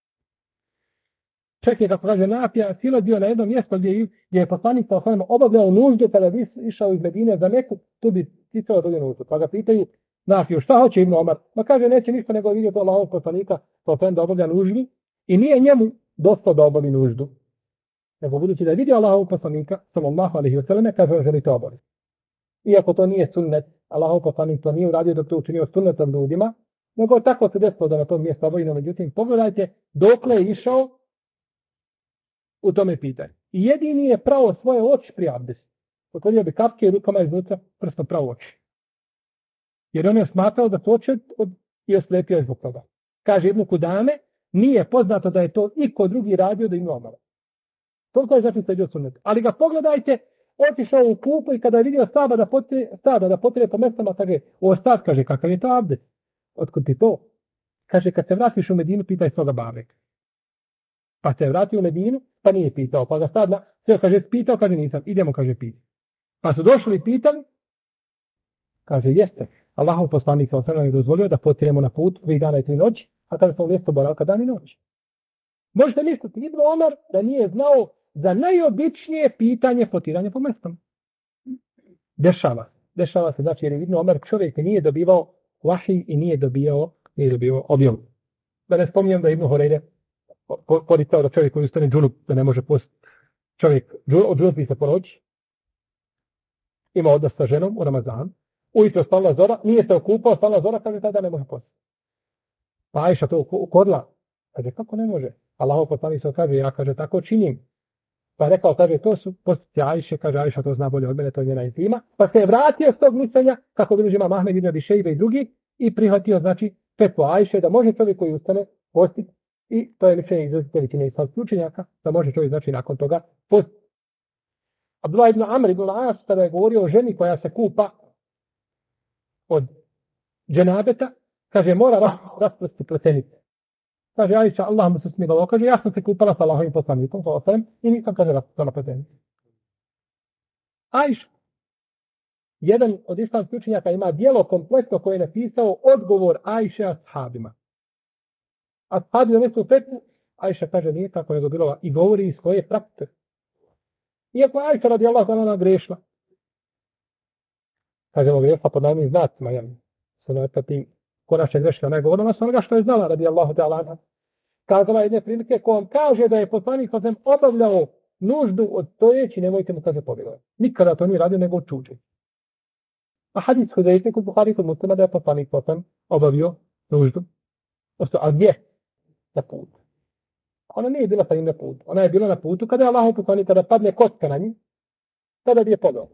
Čak je, kako kaže Nafija, sila bio na jednom mjestu gdje je poslanik obavljao nuždu kada bi išao iz Medine za Meku, tu bi sticao do nuždu. Pa ga pitaju Nafiju, šta hoće Ibn Omar? Ma kaže, neće ništa nego vidio to Allahovog poslanika da obavlja nuždu, i nije njemu dosta da obavi nuždu. Nego budući da je vidio Allahovog poslanika, sallallahu alejhi ve selleme, kaže, želi to obaviti. Iako to nije sunnet, Allahov poslanik to nije uradio dok to učinio sunnetom ljudima, nego tako se desilo da na tom mjestu obavi. Međutim, pogledajte dokle je išao u tome pitanju. I jedini je pravo svoje oči pri abdestu. Potvorio bi kapke i rukama iznutra prstom pravo oči. Jer on je smatrao da to oči i oslepio je zbog toga. Kaže Ibn Kudame, nije poznato da je to iko drugi radio da ima omara. Toliko je znači sledio sunnet. Ali ga pogledajte, otišao u kupu i kada je vidio stada da potire po mestama, kaže, o stad, kaže, kakav je to abdest? Otkud ti to? Kaže, kad se vratiš u Medinu, pitaj svoga babeka. Pa se vratio u Medinu, pa nije pitao. Pa ga sad sve kaže, pitao, kaže, nisam. Idemo, kaže, pitao. Pa su došli i pitali, kaže, jeste. Allahov poslanik sallallahu alejhi ve sellem je dozvolio da potiremo na put 3 dana i 3 noći, a kada smo u mjestu boravka dan i noć. Možete misliti, Ibn Omar da nije znao za najobičnije pitanje potiranja po mjestom. Dešava se, znači, jer je Ibn Omar čovjek nije dobivao vahij i nije dobivao objavu. Da ne spominjem da Ibn Hurajre koristao da čovjek koji ustane džunup, da ne može postiti. Čovjek od džunupi se poroči, ima odnos sa ženom u Ramazan, ujutro stala zora, nije se okupao, stala zora, kaže tada ne može postiti. Pa Ajša to ukorila. Kaže, kako ne može? Allahov poslanik se kaže, ja kaže, tako činim. Pa je rekao, kaže, to su postupci Ajše, kaže, Ajša to zna bolje od mene, to je njena intima. Pa se je vratio s tog mišljenja, kako bilježi Imam Ahmed ibn Abi Šejbe i drugi, i prihvatio, znači, fetvu Ajše, da može čovjek koji ustane postiti, i to je mišljenje izrazite većine islamskih učenjaka, da može čovjek, znači, nakon toga postiti. Abdullah ibn Amr ibn As, kada je govorio o ženi koja se kupa od dženabeta, kaže, mora rasprsti pletenice. Kaže, Ajša, Allah mu se smilovao, kaže, ja sam se kupala sa Allahovim poslanikom, i nisam, kaže, rasprstala pletenice. Ajša, jedan od islamskih učenjaka ima dijelo kompletno koje je napisao odgovor Ajše ashabima. Ashabi donesu fetvu, Ajša kaže, nije tako, nego bilo i govori iz svoje prakse. Iako je Ajša radijallahu anha grešla. Kažemo grešla pod najmim znacima, jel? Se ne tim konačne greške, ona je govorila na onoga što je znala radijallahu ta'ala anha. Kazala jedne prilike ko vam kaže da je poslanik sa obavljao nuždu od stojeći, nemojte mu kaže pobjegati. Nikada to nije radio nego od čuđenja. A hadis Hudejfe kod Buhari kod Muslima da je poslanik sa obavio nuždu. A gdje? Na putu. Ona nije bila sa njim na putu. Ona je bila na putu kada je Allah poslanik kada padne kocka na njih, tada bi je podao.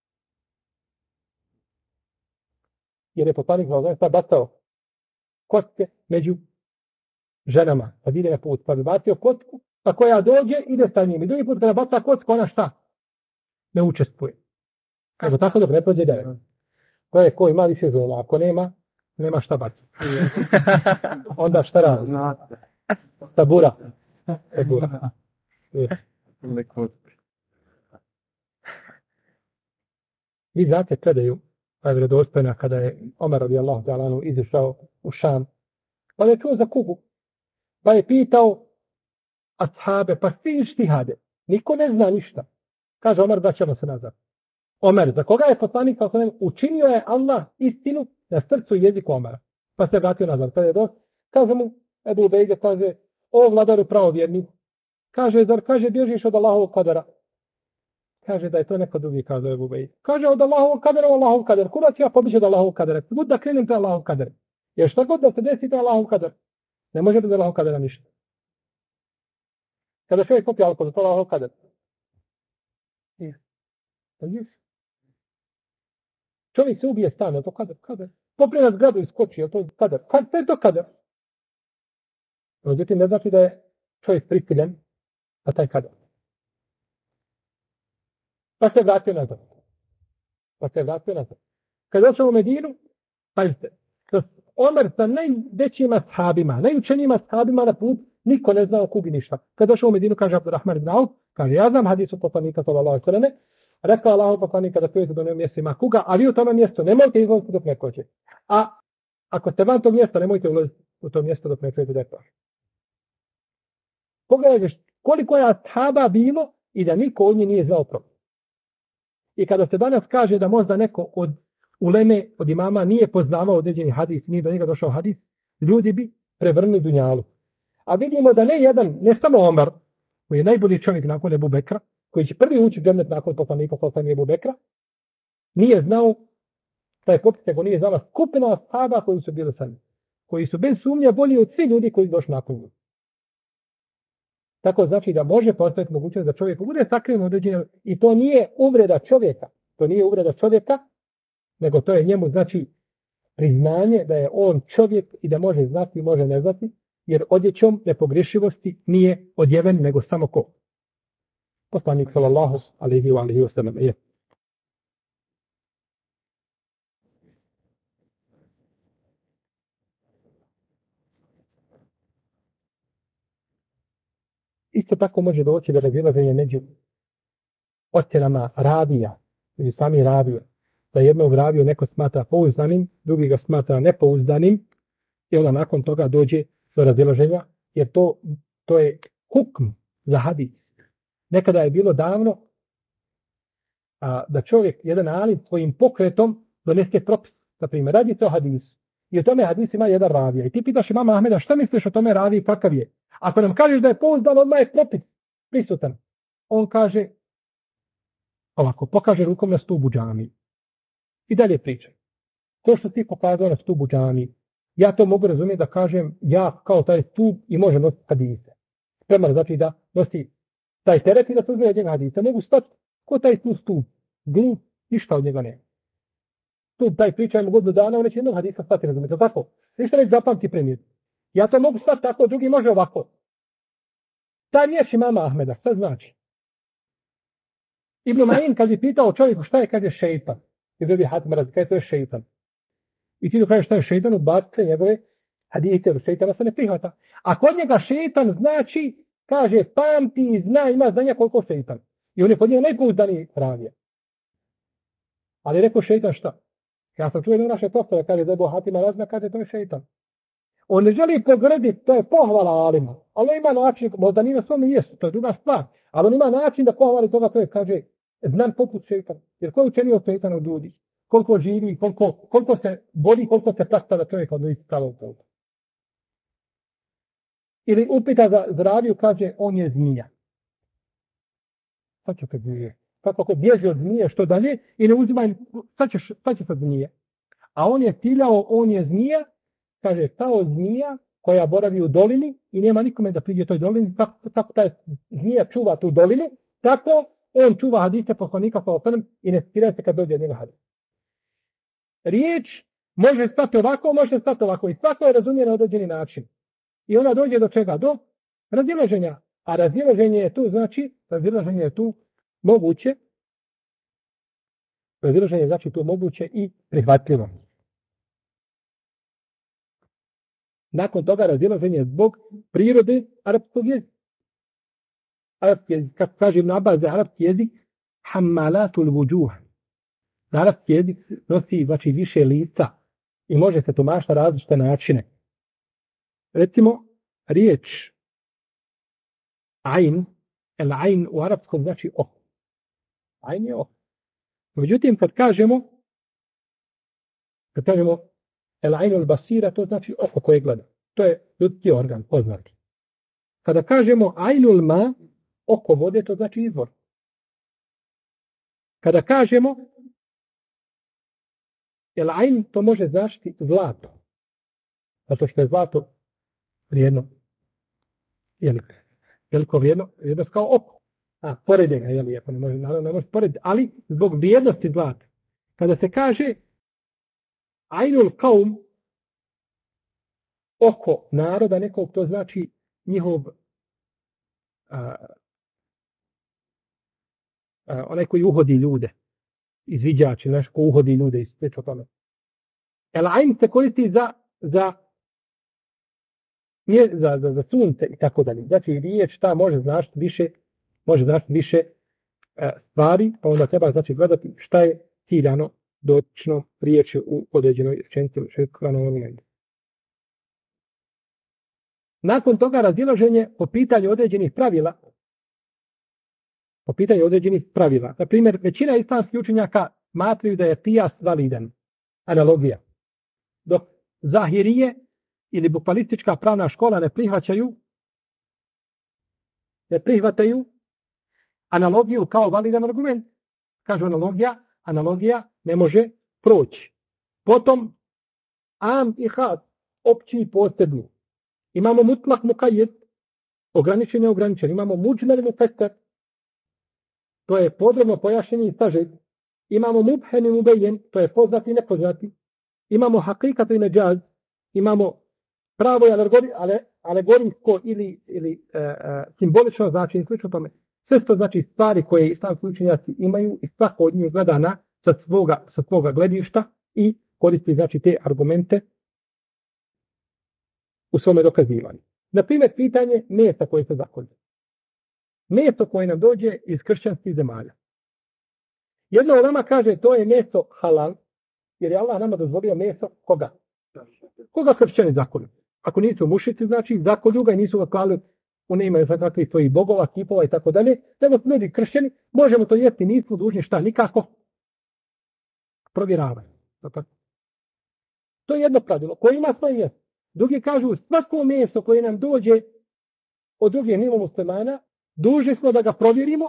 Jer je poslanik sa bacao kocke među ženama. Kad ide na put, pa bi bacio kocku, pa koja dođe, ide sa njim. I drugi put kada baca kocku, ona šta? Ne učestvuje. Nego tako dok ne prođe devet. Ko ima više zola, ako nema šta baci. Onda šta radi? Tabura. Vi znate predaju, pa je vjerodostojna kada je Omer radijallahu ta'ala anhu izišao u Šam, pa je čuo za kugu, pa je pitao ashabe, pa svi ištihade, niko ne zna ništa. Kaže Omer, vraćamo se nazad. Omer, za koga je poslanik učinio je Allah istinu na srcu i jeziku Omera. Pa se vratio nazad. Kaže mu, Ebu Ubejde, kaže, o vladaru pravovjerni, kaže, bježiš od Allahovog kadera. Kaže da je to neko drugi, kaže Ebu Ubejde. Kaže od Allahovog kadera, Allahov kader. Kuda ću ja pobići od Allahovog kadera? Bud da krenem te Allahov kader. Jer što god da se desi, to je Allahov kader. Ne može bez Allahov kadera ništa. Kada čovjek popije alkohol, to je Allahov kader. Čovjek se ubije stane, to kader. Poprije na zgradu iskoči, to je kader. Sve je to kader. Međutim, ne znači da je čovjek prisiljen na taj kader. Pa se vratio nazad. Kad je došao u Medinu, pazite, Omer sa najvećim ashabima, najučenijim ashabima na put, niko ne zna o kugi ništa. Kad je došao u Medinu, kaže Abdurrahman ibn Auf, kaže, ja znam hadisu poslanika sallallahu alejhi ve selleme, rekao Allahov poslanik kada pijete do jednog mjesta ima kuga, a vi u tome mjestu nemojte izlaziti dok ne kođe. A ako ste van tog mjesta, nemojte ulaziti u to mjesto dok ne čujete da je to. Pogledajte koliko je ashaba bilo i da niko od njih nije znao propis. I kada se danas kaže da možda neko od uleme, od imama nije poznavao određeni hadis, nije do njega došao hadis, ljudi bi prevrnuli dunjalu. A vidimo da ne jedan, ne samo Omar, koji je najbolji čovjek nakon Ebu Bekra, koji će prvi ući u džennet nakon poslanika poslanika Ebu Bekra, nije znao taj popis, nego nije znala skupina ashaba koji su bili sa njim, koji su bez sumnja bolji od svih ljudi koji su došli nakon njih. Tako znači da može postaviti mogućnost da čovjek bude sakriven određenje i to nije uvreda čovjeka. To nije uvreda čovjeka, nego to je njemu znači priznanje da je on čovjek i da može znati i može ne znati, jer odjećom nepogrešivosti nije odjeven nego samo ko. Poslanik sallallahu alejhi ve sellem je. Isto tako može doći do razilaženja među ocjenama ravija, ili sami ravije. Da jednog raviju neko smatra pouzdanim, drugi ga smatra nepouzdanim i onda nakon toga dođe do razilaženja, jer to je hukm za hadis. Nekada je bilo davno da čovjek, jedan alim, svojim pokretom donese propis. Na primjer, radi se o hadisu. I o tome hadis ima jedan ravija. I ti pitaš imama Ahmeda, šta misliš o tome raviji, kakav je? Ako nam kažeš da je pouzdan, odmah je propis prisutan. On kaže, ovako, pokaže rukom na stubu džamiji. I dalje priča. To što ti pokazao na stubu džamiji, Ja to mogu razumjeti da kažem, ja kao taj stup i može nositi hadise. Spreman znači da nosi taj teret i da se uzme od njega hadise. Mogu stati ko taj stup, glup, ništa od njega nema. Tu taj pričajmo godinu dana, on neće jednog hadisa stati, razumijete, tako? Ništa neće zapamti primjer. Ja to mogu stati tako, drugi može ovako. Taj riječ imama Ahmeda, šta znači? Ibn Ma'in kad je pitao čovjeku šta je, kaže šeitan. I dobi Hatim razli, kaže to je šeitan. I ti kažeš šta je šeitan, odbacite njegove hadise, od šeitana se ne prihvata. A kod njega šeitan znači, kaže, pamti i zna, ima znanja koliko šeitan. I on je kod njega najpouzdaniji ravija. Ali rekao šeitan šta? Ja sam čuo jedno naše profesora, kaže da je Ebu Hatima razna, kaže to je šeitan. On ne želi pogrditi, to je pohvala alima. Ali ima način, možda nije na svome mjestu, to je druga stvar. Ali on ima način da pohvali toga, to je, kaže, znam poput šeitana. Jer ko je učenio šeitana od ljudi? Koliko živi, koliko se bori, koliko se prakta da čovjek odnosi pravo puta. Ili upita za zdraviju, kaže, on je zmija. Sad ću kad zmije. Kako ako bježi od zmije, što dalje, i ne uzimaj, sad će sad zmije. A on je ciljao, on je zmija, kaže, kao zmija koja boravi u dolini i nema nikome da priđe toj dolini, tako taj zmija čuva tu dolinu, tako on čuva hadise poslanika i ne stira se kad dođe od njega hadis. Riječ može stati ovako, može stati ovako i svako je razumije na određeni način. I ona dođe do čega? Do razilaženja. A razilaženje je tu, znači, razilaženje je tu moguće, razilaženje je znači tu moguće i prihvatljivo. Nakon toga razilaženje zbog prirode arapskog jezika. Arapski jezik, kako kaže Ibn Abbas, za arapski jezik, hammalatul vuđuh. Arapski jezik nosi znači više lica i može se tumačiti na različite načine. Recimo, riječ ain, el ain u arapskom znači oko. Ain je oko. Međutim, kad kažemo el ainul basira, to znači oko koje gleda. To je ljudski organ, poznati. Kada kažemo ainul ma, oko vode, to znači izvor. Kada kažemo el ain, to može značiti zlato. Zato što je zlato vrijedno. Veliko vrijedno kao oko. Pored ga, lijepo, ne može porediti, ali zbog vrijednosti zlata. Kada se kaže ainul kaum, oko naroda nekog, to znači njihov onaj koji uhodi ljude, izviđač, ili nešto ko uhodi ljude i sve o tome. El ain se koristi za sunce i tako dalje. Znači riječ ta može značiti više stvari, pa onda treba znači gledati šta je ciljano dotično riječi u određenoj rečenici ili šetkvanom momentu. Nakon toga razilaženje po pitanju određenih pravila. Na primjer, većina islamskih učenjaka smatraju da je qiyas validan, analogija. Dok zahirije ili bukvalistička pravna škola ne prihvataju analogiju kao validan argument. Kažu analogija ne može proći. Potom am i had, opći i posebni. Imamo mutlak mukajed, ograničen i ograničen. Imamo muđmel mufesser, to je podrobno pojašnjenje i sažet. Imamo mubhen i mubejjen, to je poznati i nepoznati. Imamo hakikat i međaz, imamo pravo i alegorijsko ili simbolično značenje, slično tome. Sve to znači stvari koje islamski učenjaci imaju i svako od njih gleda sa svoga gledišta i koristi znači te argumente u svome dokazivanju. Na primjer, pitanje mesa koje se zakolje. Meso koje nam dođe iz kršćanskih zemalja. Jedno od nama kaže to je meso halal, jer je Allah nama dozvolio meso koga? Koga kršćani zakolju? Ako nisu mušici, znači zakolju ga i nisu ga klali, one imaju kakvih svojih bogova, kipova i tako dalje, nego su ljudi kršćani, možemo to jesti, nismo dužni šta, nikako provjeravaju. To je jedno pravilo koje ima svoje mjesto. Drugi kažu svako meso koje nam dođe od drugih mimo muslimana, dužni smo da ga provjerimo,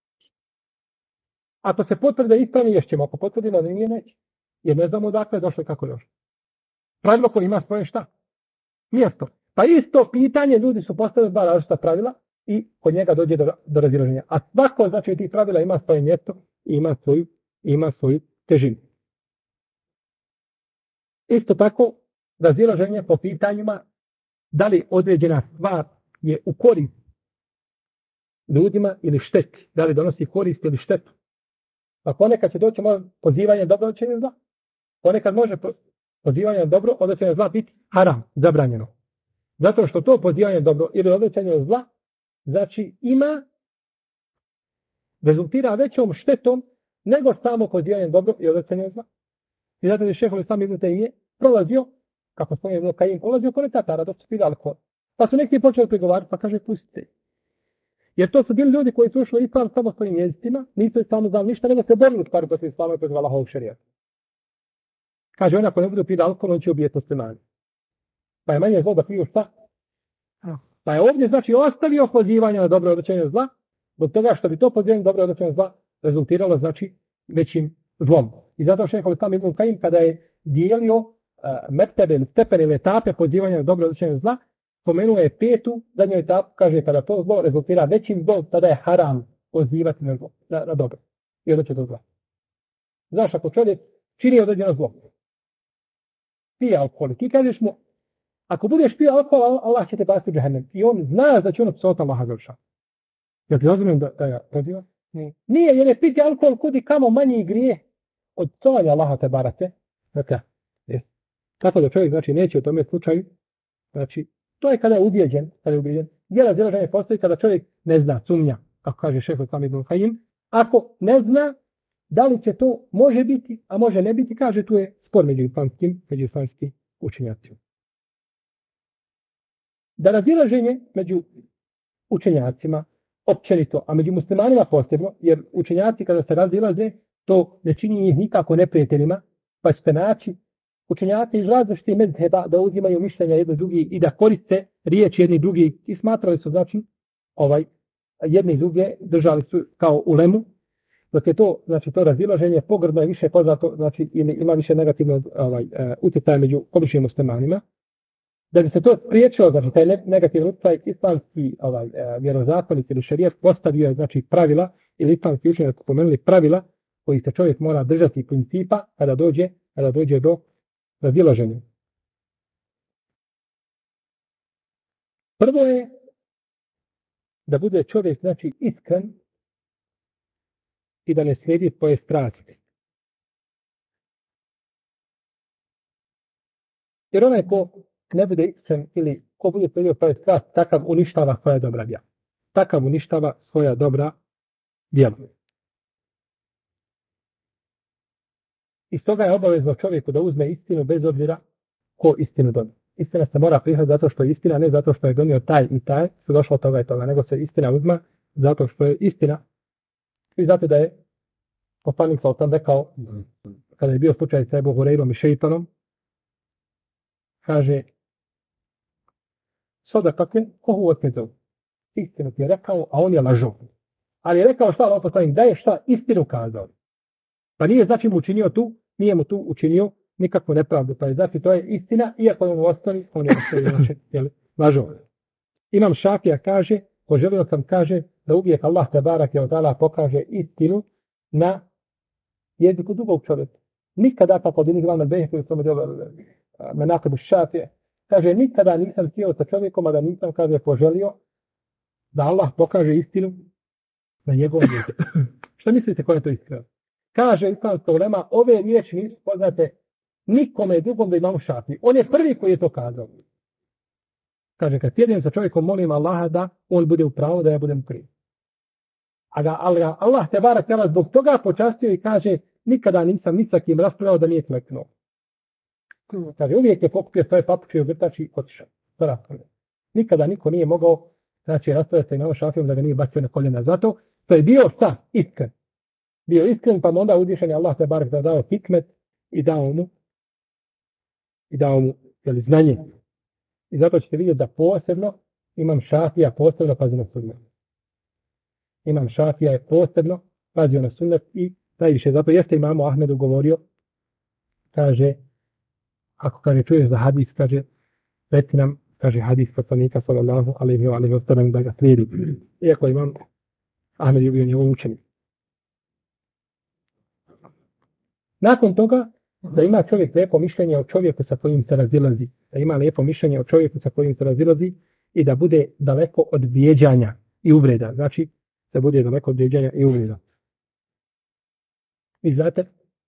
ako se potvrde ispravni ješćemo, ako potvrdimo da nije neće. Jer ne znamo odakle je došlo i kako je došlo. Pravilo koje ima svoje šta? Mjesto. Pa isto pitanje, ljudi su postavili dva različita pravila i kod njega dođe do razilaženja. A svako, znači, od tih pravila ima svoje mjesto i ima svoju težinu. Isto tako, razilaženje po pitanjima da li određena stvar je u korist ljudima ili šteti. Da li donosi korist ili štetu. Pa ponekad će doći pozivanje dobro određenja zla. Ponekad može pozivanje dobro određenja zla biti haram, zabranjeno. Zato što to pozivanje dobro ili određenje zla, znači rezultira većom štetom nego samo pozivanje dobro i određenje zla. I zato je šehol sam Ibn Tejmije prolazio, kako smo Ibn Kajim, prolazio kod tatara da su pili alkohol. Pa su neki počeli prigovarati, pa kaže pustite. Jer to su bili ljudi koji su ušli islam samo svojim jezitima, nisu islamu znali ništa, nego se borili stvari protiv islama i protiv Allahovog šerijata. Kaže, on ako ne budu pili alkohol, on će ubijeti muslimane. Pa je manje zlo da piju šta? Pa je ovdje, znači, ostavio pozivanje na dobro određenje zla, zbog toga što bi to pozivanje na dobro određenje zla rezultiralo, znači, većim zlom. I zato šehol Islam Ibn Kajim, kada je dijelio mertebe ili stepene ili etape pozivanja na dobro određenje zla, spomenuo je petu, zadnju etapu, kaže, kada to zlo rezultira većim zlom, tada je haram pozivati na zlo, na dobro. I onda će to zla. Znaš, ako čovjek čini određeno zlo, pije alkohol, ti kažeš mu, ako budeš pio alkohol, Allah će te baciti u džehennem. I on zna da će ono psovati Allaha završa. Jel ti razumijem da ga poziva? Nije, jer je piti alkohol kudi kamo manji grije od psovanja Allaha te barate. Dakle, tako da čovjek, znači, neće u tome slučaju. Znači, to je kada je ubijeđen, Djela razilaženja postoji kada čovjek ne zna, sumnja, kako kaže šehol Islam Ibn Kajim. Ako ne zna, da li će to može biti, a može ne biti, kaže, tu je spor među islamskim učenjacima. Da razilaženje među učenjacima općenito, a među muslimanima posebno, jer učenjaci kada se razilaze, to ne čini njih nikako neprijateljima, pa ćete naći učenjaci iz različitih mezheba da uzimaju mišljenja jedni drugi i da koriste riječ jedni drugi i smatrali su, znači, jedni i druge držali su kao ulemu, dok je to, znači, to razilaženje pogrdno je više poznato, znači, ili ima više negativnog utjecaja među običnim muslimanima. Da bi se to spriječilo, znači taj negativni utjecaj, islamski vjerozakonik ili šerijat postavio je, znači, pravila, ili islamski učenjaci spomenuli pravila koji se čovjek mora držati principa kada dođe do razilaženja. Prvo je da bude čovjek, znači, iskren i da ne slijedi svoje strasti. Jer onaj ko ne bude iskren ili ko bude slijedio svoje strasti, takav uništava svoja dobra djela. Takav uništava svoja dobra djela. I stoga je obavezno čovjeku da uzme istinu bez obzira ko istinu donio. Istina se mora prihvatiti zato što je istina, ne zato što je donio taj i taj, su došlo toga i toga, nego se istina uzma zato što je istina. I zato da je poslanik sam rekao, kada je bio slučaj sa Ebu Hureyrom i šeitanom, kaže, sada kakve, kohu otmezov. Istinu ti je rekao, a on je lažo. Ali je rekao šta, poslanik, da je šta istinu kazao. Pa nije znači mu učinio nije mu tu učinio nikakvu nepravdu. Pa je znači to je istina, iako on u osnovi, on je lažo. Imam Šafija kaže, poželio sam, kaže, da uvijek Allah te barak je od Allah pokaže istinu na jeziku drugog čovjeka. Nikada, kako od inih glavna Bejhe, koji su me nakadu Šafije, kaže, nikada nisam htio sa čovjekom, a da nisam, kaže, poželio da Allah pokaže istinu na njegovom jeziku. Šta mislite ko je to iskreno? Kaže islamska ulema, ove riječi nisu poznate nikome drugom da imamo Šafiji. On je prvi koji je to kazao. Kaže, kad sjedim sa čovjekom, molim Allaha da on bude u pravu, da ja budem kriv. Allah te barak tela zbog toga počastio i kaže, nikada nisam ni sa kim raspravljao da nije kleknuo. Kaže, uvijek je pokupio svoje papuče i ogrtač i otišao. Nikada niko nije mogao, znači, raspravljati sa imamo Šafijom da ga nije bacio na koljena. Zato to je bio šta? Iskren. Bio iskren, pa mu onda uzvišen je Allah te barak da dao hikmet i dao mu znanje. I zato ćete vidjeti da posebno Imam Šafija posebno pazi na sunnet. Imam Šafija je posebno pazio na sunnet i najviše. Zato jeste Imamu Ahmedu govorio, kaže, ako kaže čuješ za hadis, kaže reci nam, kaže hadis poslanika sallallahu alejhi ve sellem da ga slijedi. Iako imam Ahmed je bio njegov učenik. Nakon toga, da ima čovjek lijepo mišljenje o čovjeku sa kojim se razilazi. Da ima lijepo mišljenje o čovjeku sa kojim se razilazi i da bude daleko od vrijeđanja i uvreda. Znači, da bude daleko od vrijeđanja i uvreda. I znate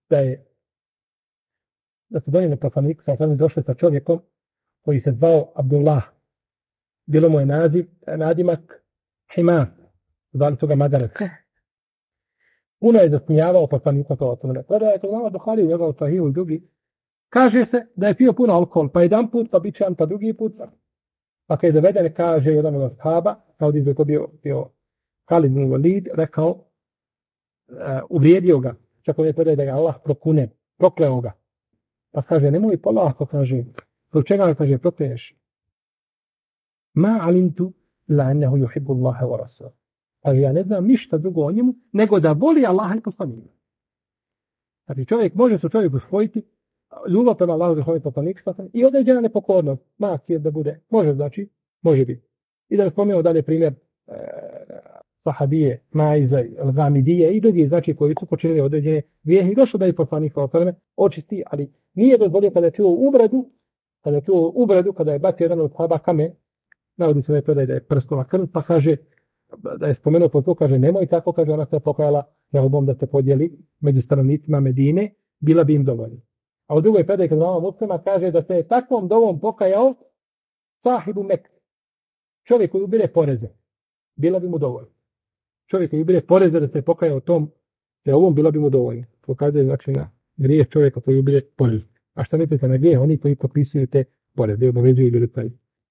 da su donijeli poslanik, sam došli sa čovjekom koji se zvao Abdullah. Bilo mu je nadimak Hima, zvali su ga Madarek. Puno je zasmijavao poslanika to o Kada je kod nama Buhari u njegovom sahihu i drugi, kaže se da je pio puno alkohol, pa jedan put, pa bićan, pa drugi put. Pa kad je zaveden, kaže jedan od ashaba, kao da je to bio Khalid ibn Walid, rekao, uvrijedio ga, čak on je tvrdio da ga Allah prokleo ga. Pa kaže, nemoj polako, kaže, zbog čega kaže, prokleješ? Ma alimtu la ennehu yuhibbu Allahe wa rasul. Kaže, ja ne znam ništa drugo o njemu, nego da voli Allaha i poslanika. Znači, može se čovjek usvojiti ljubav prema Allahu i poslanika i određena nepokornost, makije da bude, može biti. I da spomenuo dalje primjer sahabije, Maiza, Al-Gamidije i drugi, znači, koji su počinili određene grijehe i došlo da je poslanik očisti, ali nije dozvolio kada je čuo ubredu, kada je bacio jedan od sahaba kamen, navodi se da je prskova krv, pa kaže, da je spomenuo po to, kaže, nemoj tako, kaže, ona se pokajala žalbom da se podijeli među stanovnicima Medine, bila bi im dovoljna. A u drugoj predaji kod imama Muslima kaže da se je takvom dovom pokajao sahibu Mekke. Čovjek koji ubire poreze, bila bi mu dovoljna. Čovjek koji ubire poreze da se je pokajao tom, ovom bila bi mu dovoljna. Pokazuje znači na grijeh čovjeka koji ubire poreze. A šta mislite na grijeh? Oni koji potpisuju te poreze, obavezuju ili taj.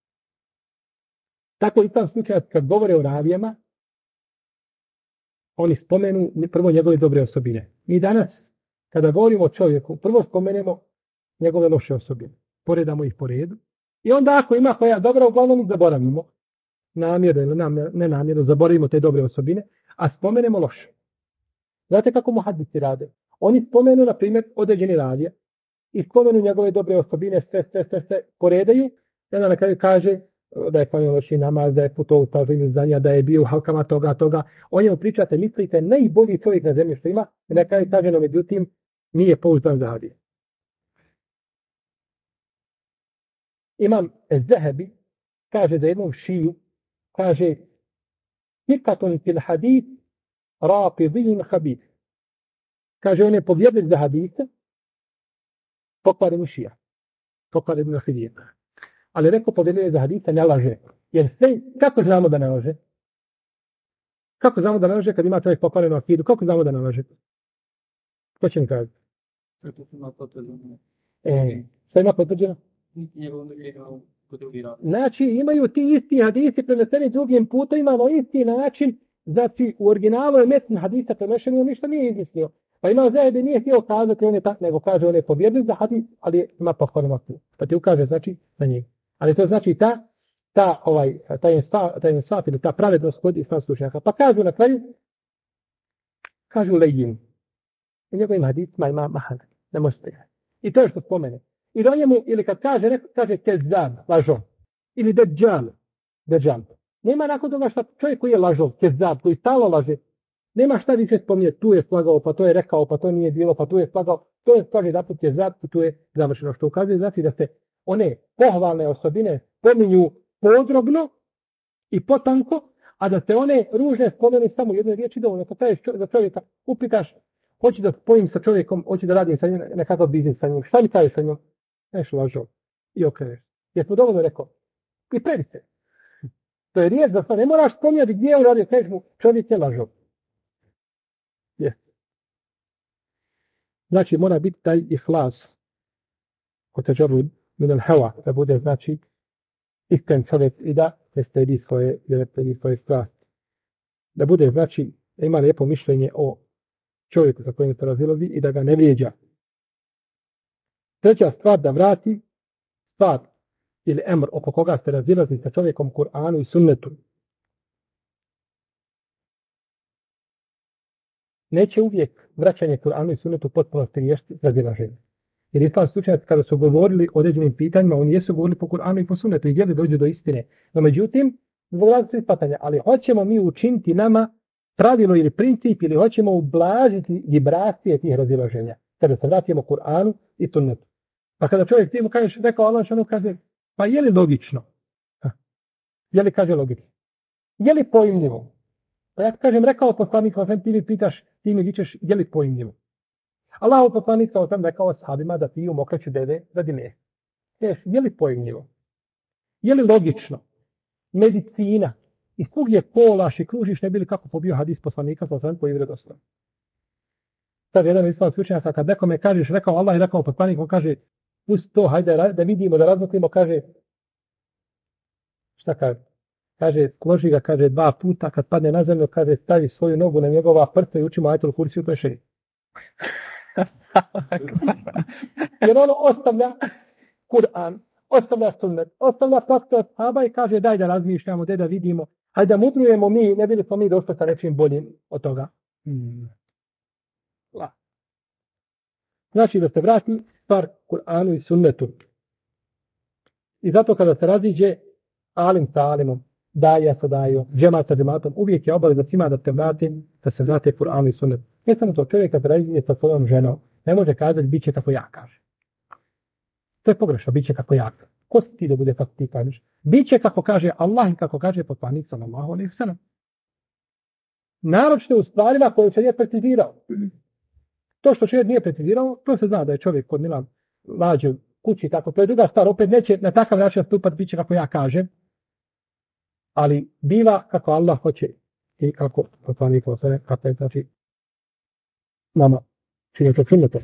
Tako i tam slučaj kad govore o ravijama, oni spomenu prvo njegove dobre osobine. Mi danas, kada govorimo o čovjeku, prvo spomenemo njegove loše osobine. Poredamo ih po redu. I onda ako ima koja dobra, uglavnom ih zaboravimo. Namjerno ili nenamjerno zaboravimo te dobre osobine, a spomenemo loše. Znate kako muhadisi rade? Oni spomenu, na primjer, određeni ravije i spomenu njegove dobre osobine, sve poredaju, i onda na kraju kaže da je klanio loši namaz, da je putovao u tažinu zdanja, da je bio u halkama toga. O njemu pričate, mislite, najbolji čovjek na zemlji što ima, i na kraju kaže, no međutim, nije pouzdan za hadis. Imam Zehebi, kaže za jednom šiju, kaže, Nikatun fil hadis, rapidin habib. Kaže, on je povjedljiv za hadise, pokvaren šija, pokvaren hadis. Ali rekao povjedljiv za hadise, ne laže. Jer sve, kako znamo da ne laže? Kako znamo da ne laže kad ima čovjek pokvarenu akidu? Kako znamo da ne laže? Ko će mi kaži? Šta ima potvrđeno? Znači, imaju ti isti hadisi preneseni drugim putovima, na isti način, znači u originalu je metin hadisa prenešen i on ništa nije izmislio. Pa ima Zahebi nije htio kazati, on je tak, nego kaže, on je povjedljiv za hadis, ali ima pokvarenu akidu. Pa ti ukaže, znači, na njega. Ali to znači ta insaf ili ta pravednost kod islam slušnjaka. Pa kažu na kraju, kažu lejin. I njegovim hadisma ima mahan, ne može stajati. I to je što spomene. I do njemu, ili kad kaže kezab, lažov. Ili deđal. Nema nakon toga šta čovjek koji je lažov, kezab, koji stalo laže, nema šta više spominje, tu je slagao, pa to je rekao, pa to nije bilo, pa tu je slagao, to je kaže da put kezab, tu je završeno. Što ukazuje znači da se one pohvalne osobine spominju podrobno i potanko, a da se one ružne spomenu samo u jednoj riječi dovoljno. Kad tražiš za čovjeka, upitaš, hoću da spojim sa čovjekom, hoću da radim sa njim, nekakav biznis sa njim. Šta mi tražiš sa njom? Nešto lažo. I okreneš. Jer smo dovoljno rekao. I predi se. To je riječ za sve. Ne moraš spominjati gdje on radi, kažeš mu, čovjek je lažo. Yes. Znači, mora biti taj ihlas. Kod teđaru minel heva, da bude, znači, iskren čovjek i da ne stedi svoje strasti. Da bude, znači, da ima lijepo mišljenje o čovjeku sa kojim se razilazi i da ga ne vrijeđa. Treća stvar, da vrati stvar ili emr oko koga se razilazi sa čovjekom Kur'anu i sunnetu. Neće uvijek vraćanje Kur'anu i sunnetu potpuno riješiti razilaženje. Jer islamski učenjaci kada su govorili o određenim pitanjima, oni jesu govorili po Kur'anu i po sunnetu i htjeli dođu do istine. No međutim, zbog različitih pitanja, ali hoćemo mi učiniti nama pravilo ili princip ili hoćemo ublažiti vibracije tih razilaženja. Kada se vratimo Kur'anu i sunnetu. Pa kada čovjek ti mu kažeš, rekao Allah što kaže, pa je li logično? Je li kaže logično? Je li pojmljivo? Pa ja kažem, rekao poslanik, ti mi pitaš, ti mi vičeš, je li pojmljivo? Allah poslanik sam rekao sahabima da piju mokraću dede za dine. Je li pojmljivo? Je li logično? Medicina. I svugdje kolaš i kružiš, ne bili kako pobio hadis poslanika sam koji je vjerodostojan. Sad jedan islamski učenjak, kad nekome kažeš, rekao Allah i rekao poslanik, on kaže, pusti to, hajde da vidimo, da razmotrimo, kaže, šta kaže? Kaže, složi ga, kaže, 2 puta, kad padne na zemlju, kaže, stavi svoju nogu na njegova prsa i učimo ajetul kursi u toj šeri. Jer ono ostavlja Kur'an, ostavlja sunnet, ostavlja praksu ashaba i kaže, daj da razmišljamo, daj da vidimo, hajde da mudrujemo mi, ne bili smo mi došli sa nečim boljim od toga. Znači da se vrati stvar Kur'anu i sunnetu. I zato kada se raziđe alim sa alimom, daja sa dajom, džemat sa džematom, uvijek je obaveza svima da se vrate Kur'anu i sunnetu. Ne samo to, čovjek kad se raziđe sa svojom ženom, ne može kazati bit će kako ja kažem. To je pogrešno, bit će kako ja kažem. Ko si ti da bude kako ti kažeš? Biće kako kaže Allah i kako kaže poslanik sallallahu alejhi ve sellem. Naročito u stvarima koje se nije precizirao. To što čovjek nije precizirao, to se zna da je čovjek kod Milan lađe u kući, tako, to je druga stvar, opet neće na takav način stupati, bit će kako ja kažem, ali biva kako Allah hoće i kako poslanik sallallahu alejhi ve sellem, kako je, znači, nama čini to sunnetom.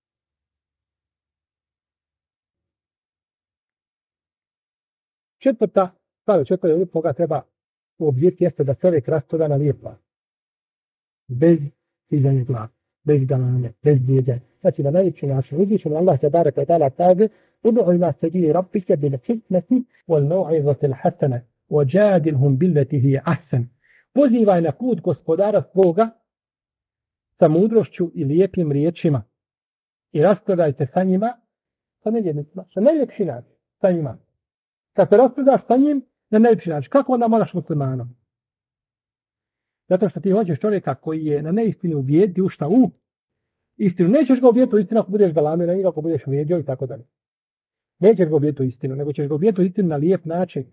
Četvrta koga treba uobzirati jeste da čovjek raspravlja na lijepa. Bez izdanja glava, bez galame, bez vrijeđanja. Znači na najljepši način uzvišen Allah te barek ve ta'ala kaže: "Ud'u ila sabili rabbika bil hikmeti wal mau'izati al hasana wajadilhum billati hiya ahsan." Pozivaj na put gospodara svoga sa mudrošću i lijepim riječima i raspravljajte sa njima sa nevjernicima, na najljepši način sa njima. Kad se raspravljaš sa njim, na najljepši način. Kako onda moraš muslimanom? Zato što ti hoćeš čovjeka koji je na neistinu uvijedi u šta u istinu. Nećeš ga uvijeti u istinu ako budeš galamio na njega, ako budeš uvjedio i tako dalje. Nećeš ga uvijeti u istinu, nego ćeš ga uvijeti u istinu na lijep način.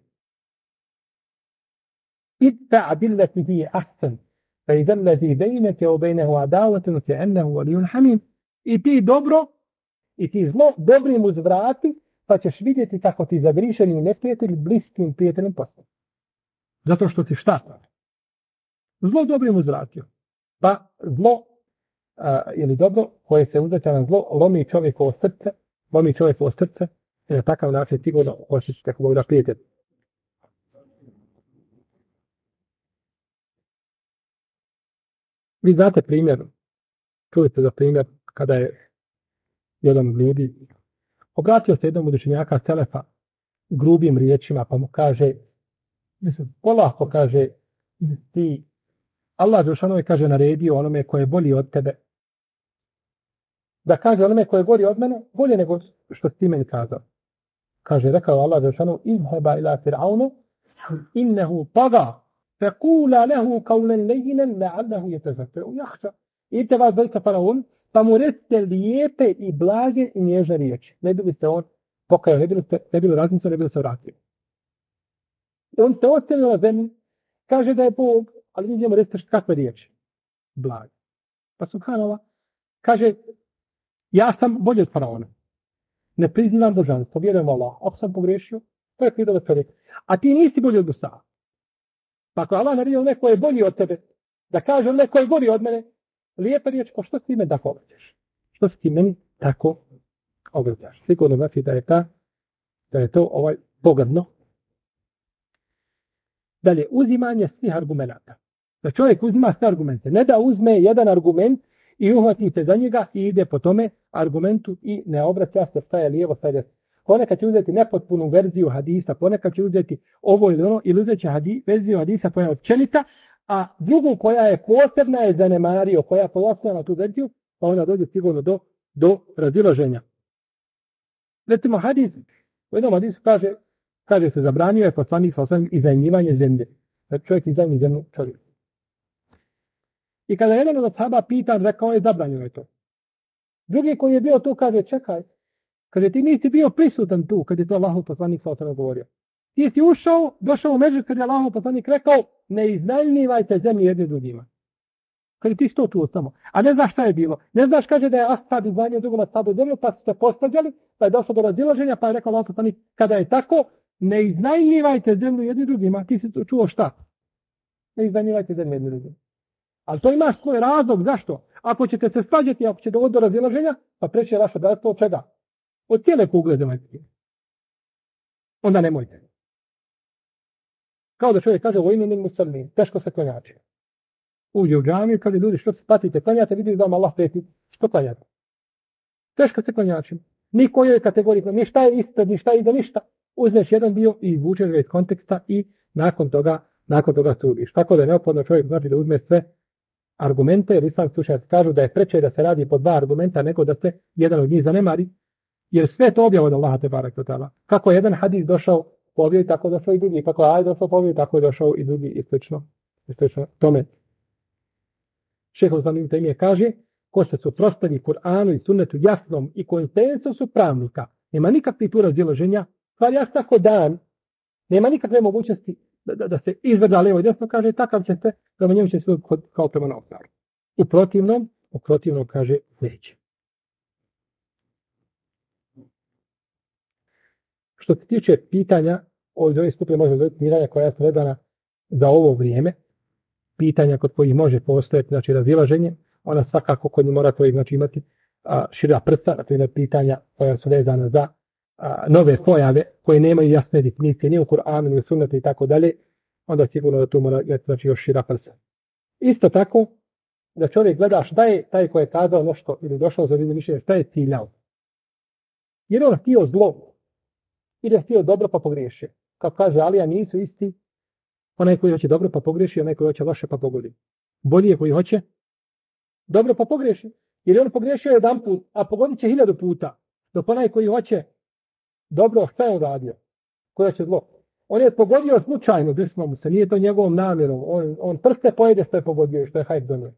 Idfa billati hi ahsan, fa idha allazi bainaka wa bainahu adawatun ka'annahu waliyyun hamim. I ti dobro, i ti zlo dobrim uzvrati, pa ćeš vidjeti kako ti zagrišeni neprijatelj bliskim prijateljem postane. Zato što ti šta? Zlo dobrim uzvratio. Pa zlo, ili dobro, koje se uzvrća na zlo, lomi čovjekovo srce, i na takav način sigurno hoćeš kako Bog da prijatelj. Vi znate primjer, čuli ste za primjer, kada je jedan od ljudi obratio se jednom od učenjaka Selefa grubim riječima, pa mu kaže, polako kaže, ti, Allah Đelešanovi kaže naredio onome koje je bolji od tebe, da kaže onome koje je bolji od mene, bolje nego što ti meni kazao. Kaže, rekao Allah Đelešanovi, izheba ila Fir'aunu, innehu taga, fekula lehu kaulen lejinen, la'allahu yetazakkaru jahša. Idite vas doista Faraon, pa mu recite lijepe i blage i nježne riječi. Ne bi li se on pokajao, ne bi li razmislio, ne bi li se vratio. On se ostavio na zemlji, kaže da je Bog, ali mi njemu recite kakve riječi. Blage. Pa subhanallah, kaže, ja sam bolji od Faraona. Ne priznavam božanstvo, vjerujem Allah. Ako sam pogrešio, to je krivo da čovjek. A ti nisi bolji od Musa. Pa ako Allah naredio neko je bolji od tebe, da kaže neko je bolji od mene, lijepa riječ, ko što si me tako obraćaš? Što si ti meni tako obraćaš? Sigurno znači da je to pogrdno. Dalje, uzimanje svih argumenata. Da čovjek uzima sve argumente. Ne da uzme jedan argument i uhvati se za njega i ide po tome argumentu i ne obraća se šta je lijevo, šta je desno. Ponekad će uzeti nepotpunu verziju hadisa, ponekad će uzeti ovo ili ono, ili uzeti verziju hadisa koja je općenita, a drugu koja je posebna je zanemario, koja je pojasnila tu verziju, pa onda dođe sigurno do razilaženja. Recimo hadis, u jednom hadisu kaže se zabranio je poslanik sa osam iznajmljivanje zemlje. Da čovjek iznajmi zemlju čovjek. I kada jedan od ashaba pitan, rekao je zabranjeno je to. Drugi koji je bio tu kaže čekaj, kaže ti nisi bio prisutan tu kad je to Allahov poslanik sa osam govorio. Ti si ušao, došao u među kad je Allahov poslanik rekao ne iznajmljivajte zemlju jedni drugima. Kaže ti si to čuo samo. A ne znaš šta je bilo. Ne znaš kaže da je ashab iznajmio drugom ashabu zemlju pa su se posvađali, pa je došlo do razilaženja pa je rekao Allahov poslanik kada je tako ne iznajmljivajte zemlju jedni drugima. Ti si to čuo šta? Ne iznajmljivajte zemlju jedni drugima. Ali to imaš svoj razlog. Zašto? Ako ćete se svađati, ako ćete doći do razilaženja, pa preći je vaše bratstvo od čega? Od cijele kugle zemaljske. Onda nemojte. Kao da čovjek kaže, vojnu nek muslimin, teško se klanjači. Uđe u džamiju, kaže ljudi, što se patite, klanjate, vidite da vam Allah peti, što klanjate? Teško se klanjači. Ni kojoj kategoriji, ni šta je ispred, ni šta je iza ništa. Uzmeš jedan dio i vučeš ga iz konteksta i nakon toga sudiš. Tako da je neophodno čovjek znači da uzme sve argumente, jer islamski učenjaci kažu da je preče da se radi po dva argumenta nego da se jedan od njih zanemari, jer sve to objava od Allaha te barek ve taala. Kako je jedan hadis došao po objavi, tako došao i drugi, kako je došao po objavi, tako je došao i drugi i slično tome. Šejh Islam ibn Tejmije kaže, ko se suprotstavi Kur'anu i sunnetu jasnom i konsenzusu pravnika, nema nikakvih tu razilaženja, stvar jasna ko dan, nema nikakve mogućnosti da se izvrda lijevo i desno, kaže, takav će se, prema njemu će se kao prema novcaru. U protivnom kaže, neće. Što se tiče pitanja, ovdje ove skupine može dobiti pitanja koja su redana za ovo vrijeme, pitanja kod kojih može postojati, znači razilaženje, ona svakako kod njih mora to znači, imati šira prsa, na to je pitanja koja su vezana za nove pojave koje nemaju jasne definicije, ni u Kur'anu, ni u sunnetu i tako dalje, onda sigurno da tu mora znači još šira prsa. Isto tako, da čovjek gleda šta je taj koji je kazao nešto ili došao za vidim mišljenje, šta je ciljao. Jer on htio zlo, ili je htio dobro pa pogriješio. Kao kaže Alija, nisu isti onaj koji hoće dobro pa pogriješi, onaj koji hoće loše pa pogodi. Bolji je koji hoće dobro pa pogriješi. Jer je on pogriješio jedan put, a pogodit će 1000 puta. Dok onaj koji hoće dobro, šta je uradio? Koji hoće zlo? On je pogodio slučajno, desno mu se, nije to njegovom namjerom. On prste pojede što je pogodio i što je hajt donio.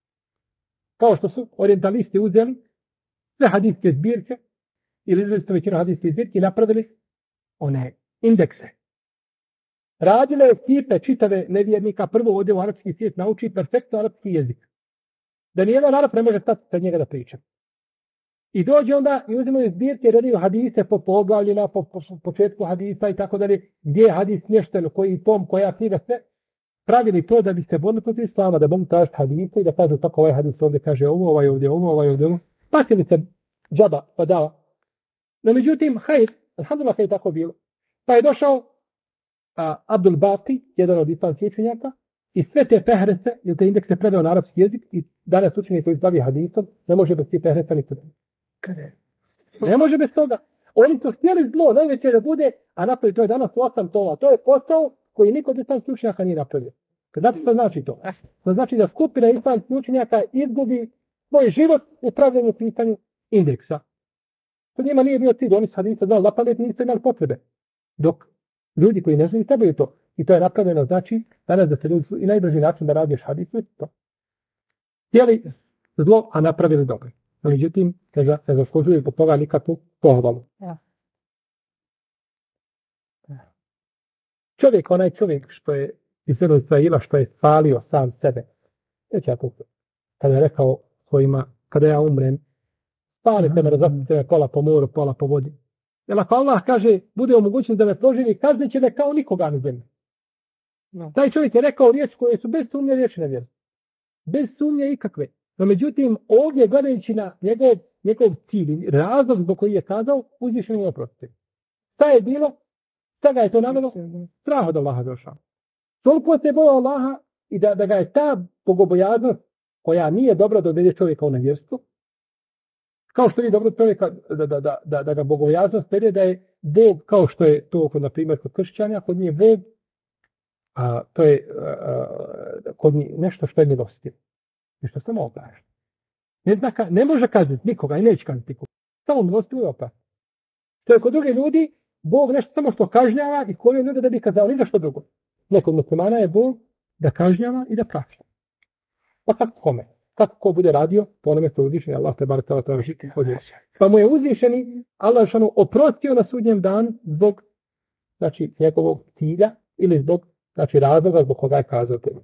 Kao što su orientalisti uzeli sve hadijske zbirke ili izvezli većinu hadijske zbirke i napravili one indekse. Radile ekipe čitave nevjernika, prvo ode u arapski svijet, nauči perfektno arapski jezik. Da nijedan Arap ne može stati sa njega da priča. I dođe onda i uzimaju zbirke, redaju hadise po poglavljima, po početku hadisa i tako dalje, gdje je hadis smješten, koji tom, koja knjiga, sve. Pravili to da bi se borili protiv islama, da mogu tražiti hadise i da kažu tako ovaj hadis ovdje kaže ovo, ovaj ovdje ovo, ovaj ovdje ovo. Pasili se džaba, pa dava. No međutim, hajr, alhamdulillah je tako bilo. Pa je došao Abdul Baqi, jedan od islamskih učenjaka, i sve te pehrese, ili te indekse predao na arapski jezik, i danas učenje koji izbavi hadisom, ne može bez tih pehresa ni kuda. Ne može bez toga. Oni su htjeli zlo, najveće da bude, a napravi to je danas 8 toma. To je posao koji niko od islamskih učenjaka nije napravio. Znate što znači to? To znači da skupina islamskih učenjaka izgubi svoj život u pravljenju pitanju indeksa. To njima nije bio cilj, oni su hadisa znali napamet, nisu imali potrebe. Dok ljudi koji ne znaju trebaju to. I to je napravljeno, znači, danas da se ljudi i najbrži način da radiš hadisu, to. Htjeli zlo, a napravili dobro. Međutim, se zaslužuju po toga nikakvu pohvalu. Ja. Onaj čovjek što je iz Izraila, što je spalio sam sebe. Kada je rekao svojima, kada ja umrem, spalite me, razapite me pola po moru, pola po vodi. Jer ako Allah kaže, bude u mogućnosti da me proživi, kaznit će me kao nikoga na zemlji. No. Taj čovjek je rekao riječ koje su bez sumnje riječi na vjeru. Bez sumnje ikakve. No međutim, ovdje gledajući na njegov cilj, razlog zbog koji je kazao, uzvišeno je oprostiti. Šta je bilo? Šta ga je to navelo? Strah od Allaha došao. Toliko se bojao Allaha i da ga je ta bogobojaznost, koja nije dobra da odvede čovjeka u nevjerstvo, kao što je dobro čovjeka da ga bogobojaznost vede da je Bog, kao što je to na primjer kod kršćanja, kod njih Bog, to je kod njih nešto što je milostiv. Nešto samo oprašta. Ne može kazniti nikoga i neće kazniti nikoga. Samo milostivo je oprašta. To je kod drugih ljudi, Bog nešto samo što kažnjava i koje ljude da bi kazao, ni za što drugo. Nekog muslimana je Bog da kažnjava i da praća. Pa kako kome? Kako ko bude radio, po onome što je uzvišeni Allah te bar tala žiti hodio. Pa mu je uzvišeni Allah šanu oprostio na sudnjem danu zbog znači njegovog cilja ili zbog znači razloga zbog koga je kazao tebi.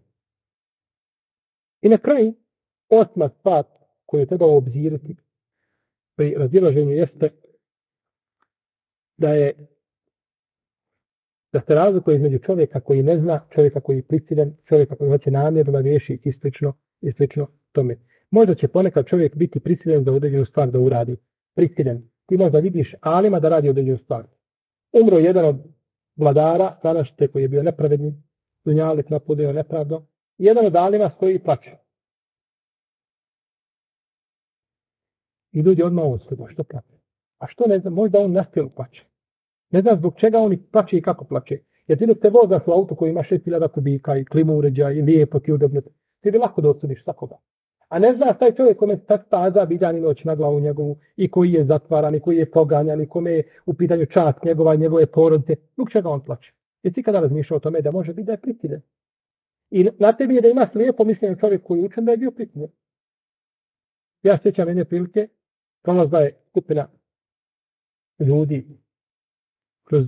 I na kraju, osma stvar koju treba obzirati pri razilaženju jeste da se razlikuje između čovjeka koji ne zna, čovjeka koji je prisiljen, čovjeka koji hoće namjerno da riješi i slično tome. Možda će ponekad čovjek biti prisiljen za određenu stvar da uradi. Prisiljen. Ti možda vidiš alima da radi određenu stvar. Umro jedan od vladara, stranašite koji je bio nepravedni, dunjalik napudio nepravdo, jedan od alima stoji i plače. I ljudi odmah osudu, što plače? A što ne znam, možda on naspjelo plače. Ne znam zbog čega on plače i kako plače. Jer ti dok te vozaš u auto koji ima 6000 kubika i klimu uređaja i lijepo ti udobno, ti bi lako da osudiš svakoga. A ne znaš taj čovjek kome tak staza dan i noć na glavu njegovu i koji je zatvaran i koji je proganjan i kome je u pitanju čast njegova i njegove porodice. Zbog čega on plače? Jer ti kada razmišljao o tome da može biti da je prisiljen. I na tebi je da imaš lijepo mišljenje čovjek koji je učen da je bio prisiljen. Ja sjećam jedne prilike, prolazila je skupina ljudi kroz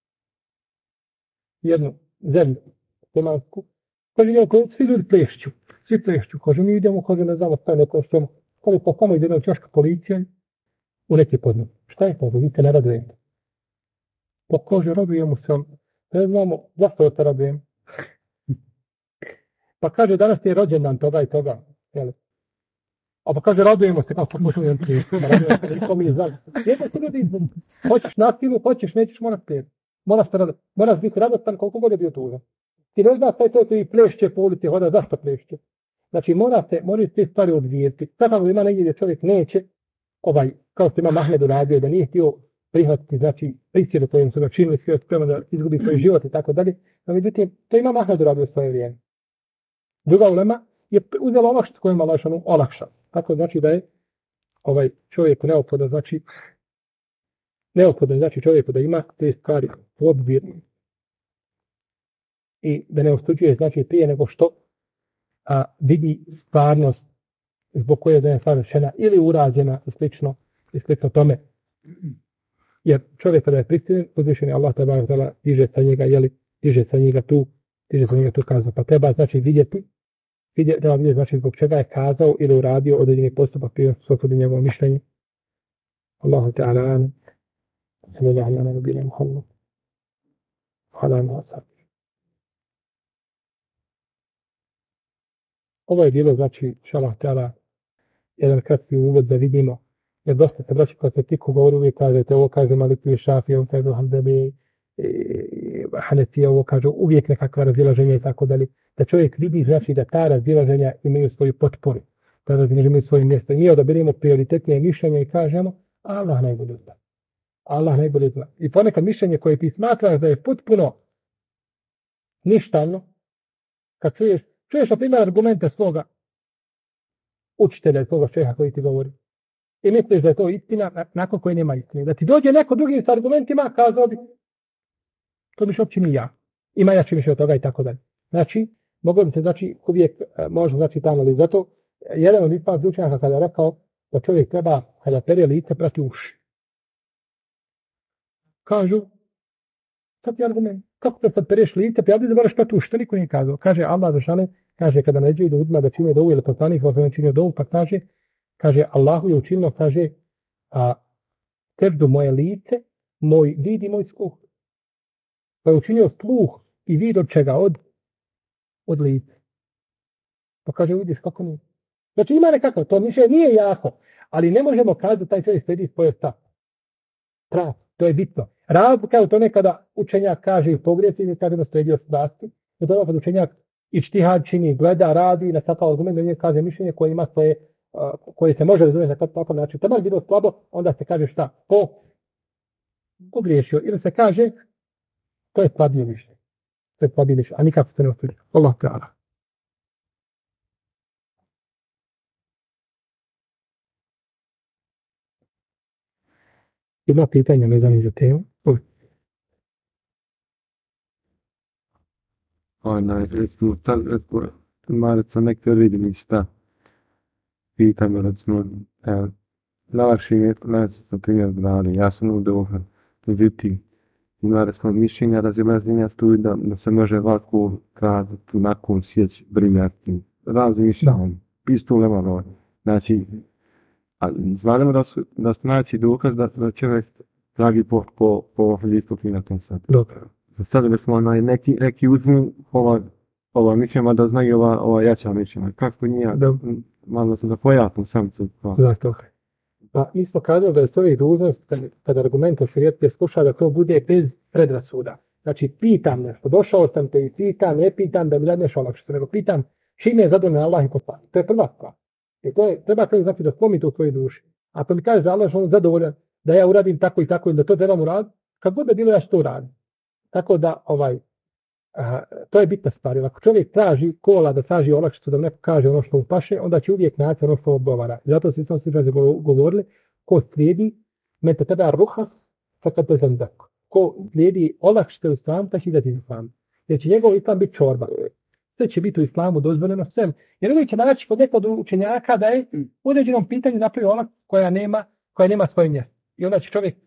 jednu zemlju Temansku, kaže njegu, svi ljudi plešću, svi plešću, kaže mi idemo, kaže ne znamo šta je neko što je, kaže pa samo iz jednog čaška policija u neki podnu. Šta je to, vidite, ne radujete. Pa kaže, radujemo se, ne znamo, zašto te radujem. Pa kaže, danas je rođendan toga i toga, jel? A pa kaže, radujemo se, kako možemo jedan plijeti, radujemo se, nikom je znam. Jedno ti ljudi izbog, hoćeš nasilu, hoćeš, nećeš, moraš plijeti. Moraš biti radostan koliko god je bio tužan. Ti ne znaš taj to koji plešće po ulici, hoda, zašto plešće? Znači, moraju te stvari odvijeti. Tako ima negdje gdje čovjek neće, kao što ima Mahmed uradio, da nije htio prihvatiti, znači, prisjedu kojim su ga činili, sve spremno da izgubi svoj život i tako dalje. No, međutim, to ima Mahmed uradio svoje vrijeme. Druga ulema je uzela olakšat kojima Allah olakša. Tako znači da je čovjeku neophodno, znači čovjeku da ima te stvari u obzir i da ne osuđuje znači prije nego što vidi stvarnost zbog koje je savršena ili urađena i slično tome. Jer čovjek kada je prisiljen, uzvišeni Allah tada diže sa njega tu kaznu. Pa treba znači vidjeti znači zbog čega je kazao ili uradio određeni postupak prije svojeg njegovo mišljenje. Allahu ta'ala sallallahu alaihi wa sallam Ovo je bilo, znači, šalah ta'ala, jedan kratki uvod da vidimo, jer dosta se braći kada se tiku govori, uvijek kažete, ovo kaže Maliki Šafi, ovo kaže Hanbeli, Hanefija, ovo kaže uvijek nekakva razilaženja i tako dalje. Da čovjek vidi, znači da ta razilaženja imaju svoju potporu, da razilaženja imaju svoje mjesto. Nije da birimo prioritetnije mišljenje i kažemo, Allah najbolje zna. Allah najbolje zna. I ponekad mišljenje koje ti smatraš da je potpuno ništavno, kad čuješ na primjer argumente svoga učitelja i svoga šeha koji ti govori. I misliš da je to istina nakon koje nema istine. Da ti dođe neko drugi s argumentima, kazao bi, to biš uopće ni ja. Ima jači više od toga i tako dalje. Znači, moglo bi se, znači, uvijek možda, znači, ta analiza. Zato, jedan od ispravnih učenjaka kada je rekao da čovjek treba, kada pere lice, prati uši. Kažu, sad ti argument, kako te sad pereš lice, prijavljuj da moraš prati uši, to niko nije kazao. Kaže, Allah zašane, kaže, kada naređuje da ljudima da čine dovu ili poslanik, ili činio dovu, pa kaže, Allahu je učinio, kaže, teždu moje lice, moj vid i moj sluh. Pa je učinio sluh i vid od čega? Od lice. Pa kaže, vidiš kako nije. Znači ima nekako, to mišljenje nije jako, ali ne možemo kazati da taj čovjek slijedi svoje stav. To je bitno. Razlika je u tome kada učenjak kaže i pogrijesi ili kaže da slijedio strasti, i to kada učenjak ištihad čini, gleda, radi, na sata argument, da nije kaže mišljenje koje ima svoje, koje se može razumjeti na takav način. Tamo je bilo slabo, onda se kaže šta? Pogriješio. Ili se kaže, to je slabije mišljenje. A nikako se ne osuđuje. Allah ta'ala. Ima pitanja vezano za temu? Recimo, Marica nekada vidim i šta. Pitam me, recimo, evo, najlakši je, na primjer, brani, ja sam u Doha, međutim, ima, recimo, mišljenja, razilaženja tu da se može ovako kazati, nakon sjeć, briljati, razni mišljenja, isto ulema. Znači, a znamo da su najveći dokaz da čovjek tragi po hadijsku na tom sad. Dobro. Sad da smo neki uzmu ova mišljenja da znaju ova jača mišljenja. Kako nije, malo se zapojatno sam se. Zato. Pa mi smo kazali da je to dužnost kada argument o šerijetu je sluša da to bude bez predrasuda. Znači pitam nešto, došao sam te i pitam, ne pitam da mi dadneš olakšicu, nego pitam čime je zadovoljan Allah i poslanik. To je prva stvar. I to je, treba čovjek znači da spomi to u svojoj duši. Ako mi kaže da Allah je zadovoljan, da ja uradim tako i tako, ili da to trebam uraditi, kad god da bilo ja što to uradim. Tako da, to je bitna stvar. Ako čovjek traži kola, da traži olakšicu, da mu neko kaže ono što mu paše, onda će uvijek naći ono što odgovara. Zato se sam svi govorili, ko slijedi, mete tebe ruhas, fakat to zandak. Ko slijedi olakšice u islamu, ta će idati u islamu. Jer će njegov islam biti čorba. Sve će biti u islamu dozvoljeno svem. Jer uvijek će naći kod nekog učenjaka da je u određenom pitanju napravio olak koja nema svoje mjesto. I onda će čovjek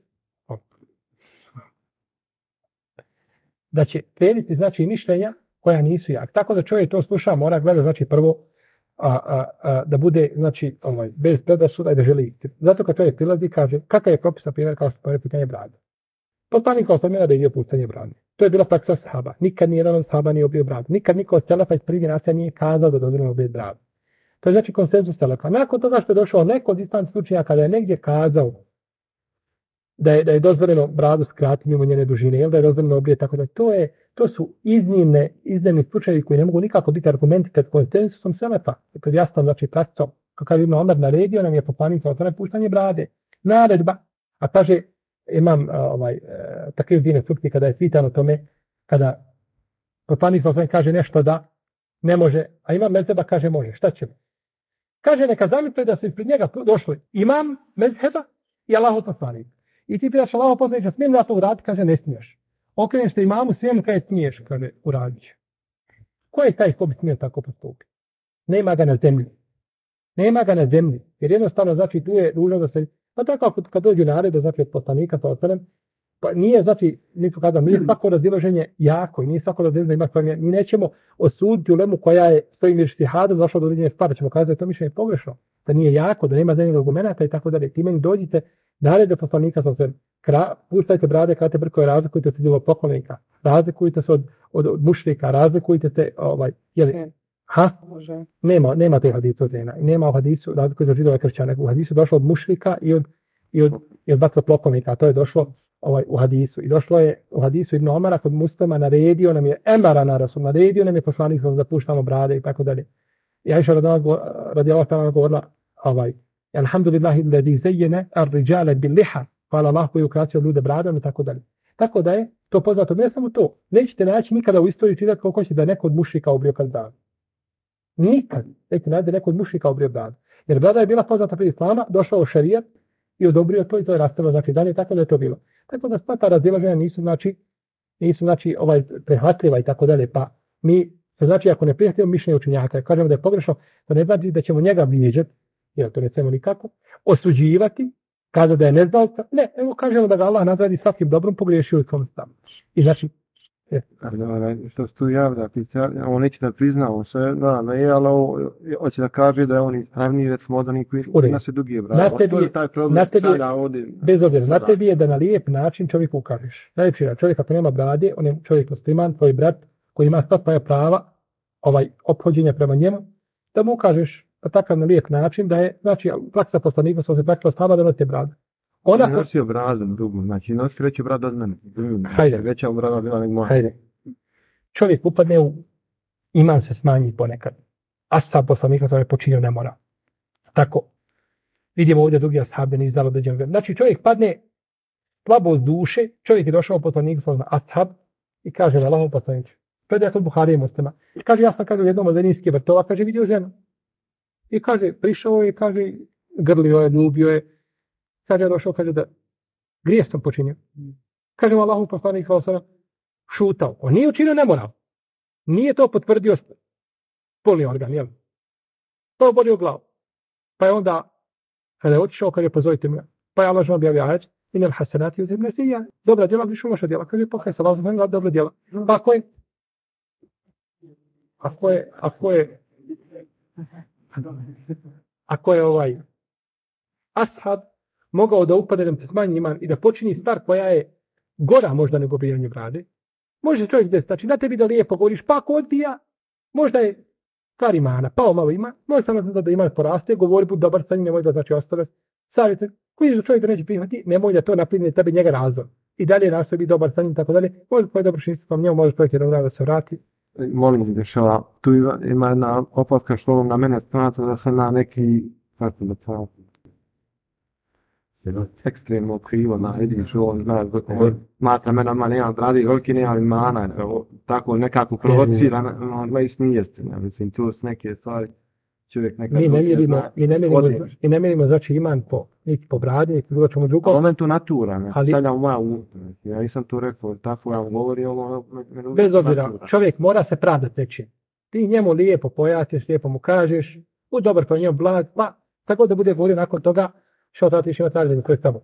da će slijediti znači mišljenja koja nisu jak. Tako da čovjek to sluša, mora gledati znači prvo da bude znači bez predrasuda i da želi istinu. Zato kad čovjek prilazi kaže kakav je propis na primjer kao što je pitanje brade. Poslanik kao sam je naredio puštanje brade. To je bila praksa sahaba. Nikad ni jedan od sahaba nije obrio bradu. Nikad niko od selefa iz prvih generacija nije kazao da dozvoljeno obrijeti bradu. To je znači konsenzus selefa. Nakon toga što je došao neko od islamskih učenjaka kada je negdje kazao da je dozvoljeno bradu skratiti mimo njene dužine, ili da je dozvoljeno obrijeti, tako da to su iznimni slučajevi koji ne mogu nikako biti argumenti pred konsenzusom selefa. Pred jasnom znači praksom, kako je Ibn Omer naredio nam je poslanik sa puštanje brade. Naredba, a kaže imam takav dine sukti kada je pitan o tome, kada poslanik sa kaže nešto da ne može, a imam mezheba kaže može, šta će? Kaže neka zamisli da su ispred njega došli imam mezheba i Allahov poslanik. I ti pitaš Allahov poslanik, smijem da to uraditi? Kaže ne smiješ. Okreneš se imamu, smijem kaže smiješ, kaže uradit će. Ko je taj ko bi smio tako postupiti? Nema ga na zemlji. Nema ga na zemlji. Jer jednostavno znači tu je dužno da se, pa tako kad dođu nared da znači od poslanika pa nije znači, nisu kazali, nije svako razilaženje jako i nije svako razilaženje ima svoje, mi nećemo osuditi ulemu koja je svojim ištihadom zašla do određene stvari, ćemo kazati da je to mišljenje pogrešno, da nije jako, da nema zemljeg argumenta i tako dalje. Time dođite nared do poslanika sa sve, puštajte brade, krate brkove, razlikujte se od poklonika, razlikujte se od mušrika, razlikujte se nema te hadisu od žena. I nema u hadisu razliku za židova i kršćana. U hadisu došlo od mušrika i od vatropoklonika. To je došlo u hadisu. I došlo je u hadisu Ibn Omara kod muslima naredio nam je emara na rasul, naredio nam je poslanik da puštamo brade i tako dalje. I Aisha radijallahu ta'ala govorila alhamdulillahi alladhi zayyana ar-rijala bil-liha. Hvala Allah koji je ukrasio ljude bradom i tako dalje. Tako da je to poznato. Ne samo to. Nećete naći nikada u istoriji čitati koliko će da neko od mušrika obrio bradu. Nikad. Nećete naći da neko od mušrika obrio bradu. Jer brada je bila poznata prije islama, došao u šerijat i odobrio to i to je rastavilo znači dalje, tako da je to bilo. Tako da sva ta razilaženja nisu prihvatljiva i tako dalje, pa mi, znači ako ne prihvatimo mišljenje učenjaka, kažemo da je pogrešno, to ne znači da ćemo njega vrijeđati, jer to ne smijemo nikako, osuđivati, kazati da je neznalca, ne, evo kažemo da ga Allah nagradi svakim dobrom, pogriješio u tom stavu. I znači, što se tu javlja, on neće da prizna, on sve, ali hoće da kaže da je on ispravniji, recimo od onih koji nas je dugi bravo. Bez obzira, na tebi je da na lijep način čovjeku ukažeš. Najljepši je čovjek ako nema brade, on je čovjek musliman, tvoj brat, koji ima sva tvoja prava, ophođenja prema njemu, da mu ukažeš na takav na lijep način, da je, znači, praksa poslanika sa se praksa stava da nosi brade. Ona je nosio bradom dugo, znači nosi veću bradu od mene. Hajde. Veća brada bila nego moja. Hajde. Čovjek upadne iman se smanji ponekad. Ashab poslanika sam je počinio ne mora. Tako. Vidimo ovdje drugi ashab ne izdalo određen vremena. Znači čovjek padne slabost duše, čovjek je došao poslanika sam ashab i kaže Allahov poslaniče. Predaje kod Buharije muslima. I kaže ja sam kaže u jednom od zenijskih vrtova, kaže vidio ženu. I kaže prišao je i kaže grlio je, ljubio je. Kaže došao, kaže da Grijeh sam počinio. Kaže mu Allahu poslanik sallallahu šutao. On nije učinio nemoral. Nije to potvrdio polni organ, jel? To je bolio glavu. Pa je onda, kada je otišao, kaže pozovite me. Pa je Allah žena objavio ajet, inel hasenati uzimne sija. Dobra djela, više loša djela. Kaže, pokaj se, Allah žena dobra djela. Pa ako je ashab mogao da upade da se smanji iman i da počini stvar koja je gora možda nego bijanje brade, može čovjek desiti, znači na tebi da lijepo govoriš, pa ako odbija, možda je stvar imana, pao malo ima, može samo da iman poraste, govori bud dobar sa njim, nemoj da znači ostave, savjete, koji je čovjek da neće prihvati, nemoj da to napredne tebi njega razvoj. I dalje nastoji biti dobar sa njim, tako dalje, može koji dobro šinstvom njemu, može čovjek jedan da se vrati. Molim se dešava, tu ima jedna opaska što na mene smatra da sam na neki, kako da pratim, ekstremno krivo na jedin što on zna, smatra me nama nemam radi, veliki nemam imana, tako nekako provocira, on smijesti, mislim, tu su neke stvari, čovjek nekako... Mi ne mjerimo znači iman niti po bradi, niti bilo čemu drugom. Ali momentu natura, ne, stavljam moja unutra, ja nisam to rekao, tako ja vam govorio, bez obzira, čovjek mora se pravdati nečim. Ti njemu lijepo pojasniš, lijepo mu kažeš, u dobar to njemu blag, pa tako da bude govorio nakon toga, što tratiš ima tražiti, to je samo.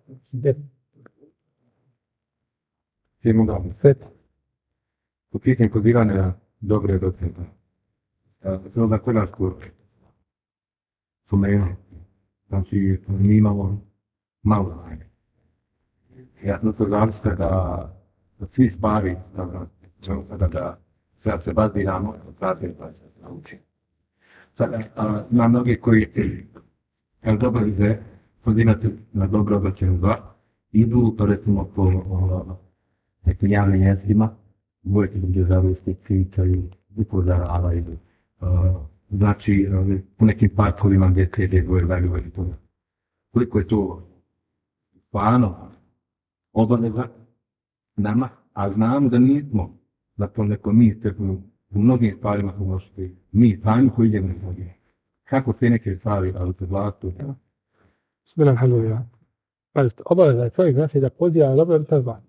Simo da. Svet. U pitanju pozivanja dobre docenta. Sve za kodarsku sumenu. Znači, mi imamo malo znanje. Jasno se zavisno da svi stvari, da se baziramo, da se nauči. Sada, na mnogi koji dobro vize, pozivati na dobro obraćenu zla, idu, recimo, po nekim javnim mjestima, vojke gdje zavisni pričaju, upozoravaju, znači, u nekim parkovima gdje slijede govoraju i to. Koliko je to stvarno obaveza nama, a znam da nismo, da to neko mi strpimo u mnogim stvarima pomošli, mi sami koji idemo na mnogim. Kako te neke stvari, ali se vlastu, ja? Bismillah, alhamdulillah. Pazite, obaveza je čovjek znači da poziva na dobro ili zlo.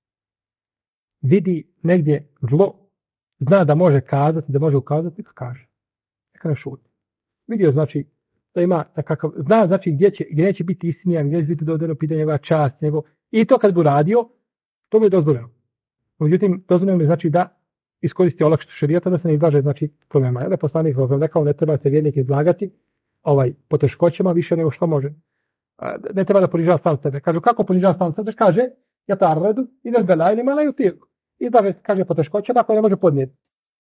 Vidi negdje zlo, zna da može kazati, da može ukazati, neka kaže. Neka ne šuti. Vidio znači da ima nekakav, zna znači gdje neće biti istinjan, gdje će biti dodano pitanje njegova čast, i to kad bi radio, to mu je dozvoljeno. Međutim, dozvoljeno mi znači da iskoristi olakšicu šerijata, da se ne izlaže znači problema. Ja da poslanik rekao, ne treba se vjernik izlagati poteškoćama više nego što može. Ne treba da ponižava sam sebe. Kažu, kako ponižava sam sebe? Kaže, ja ta arledu, ideš belaj, nema laju tirku. I da kaže poteškoća, ako ne može podnijeti.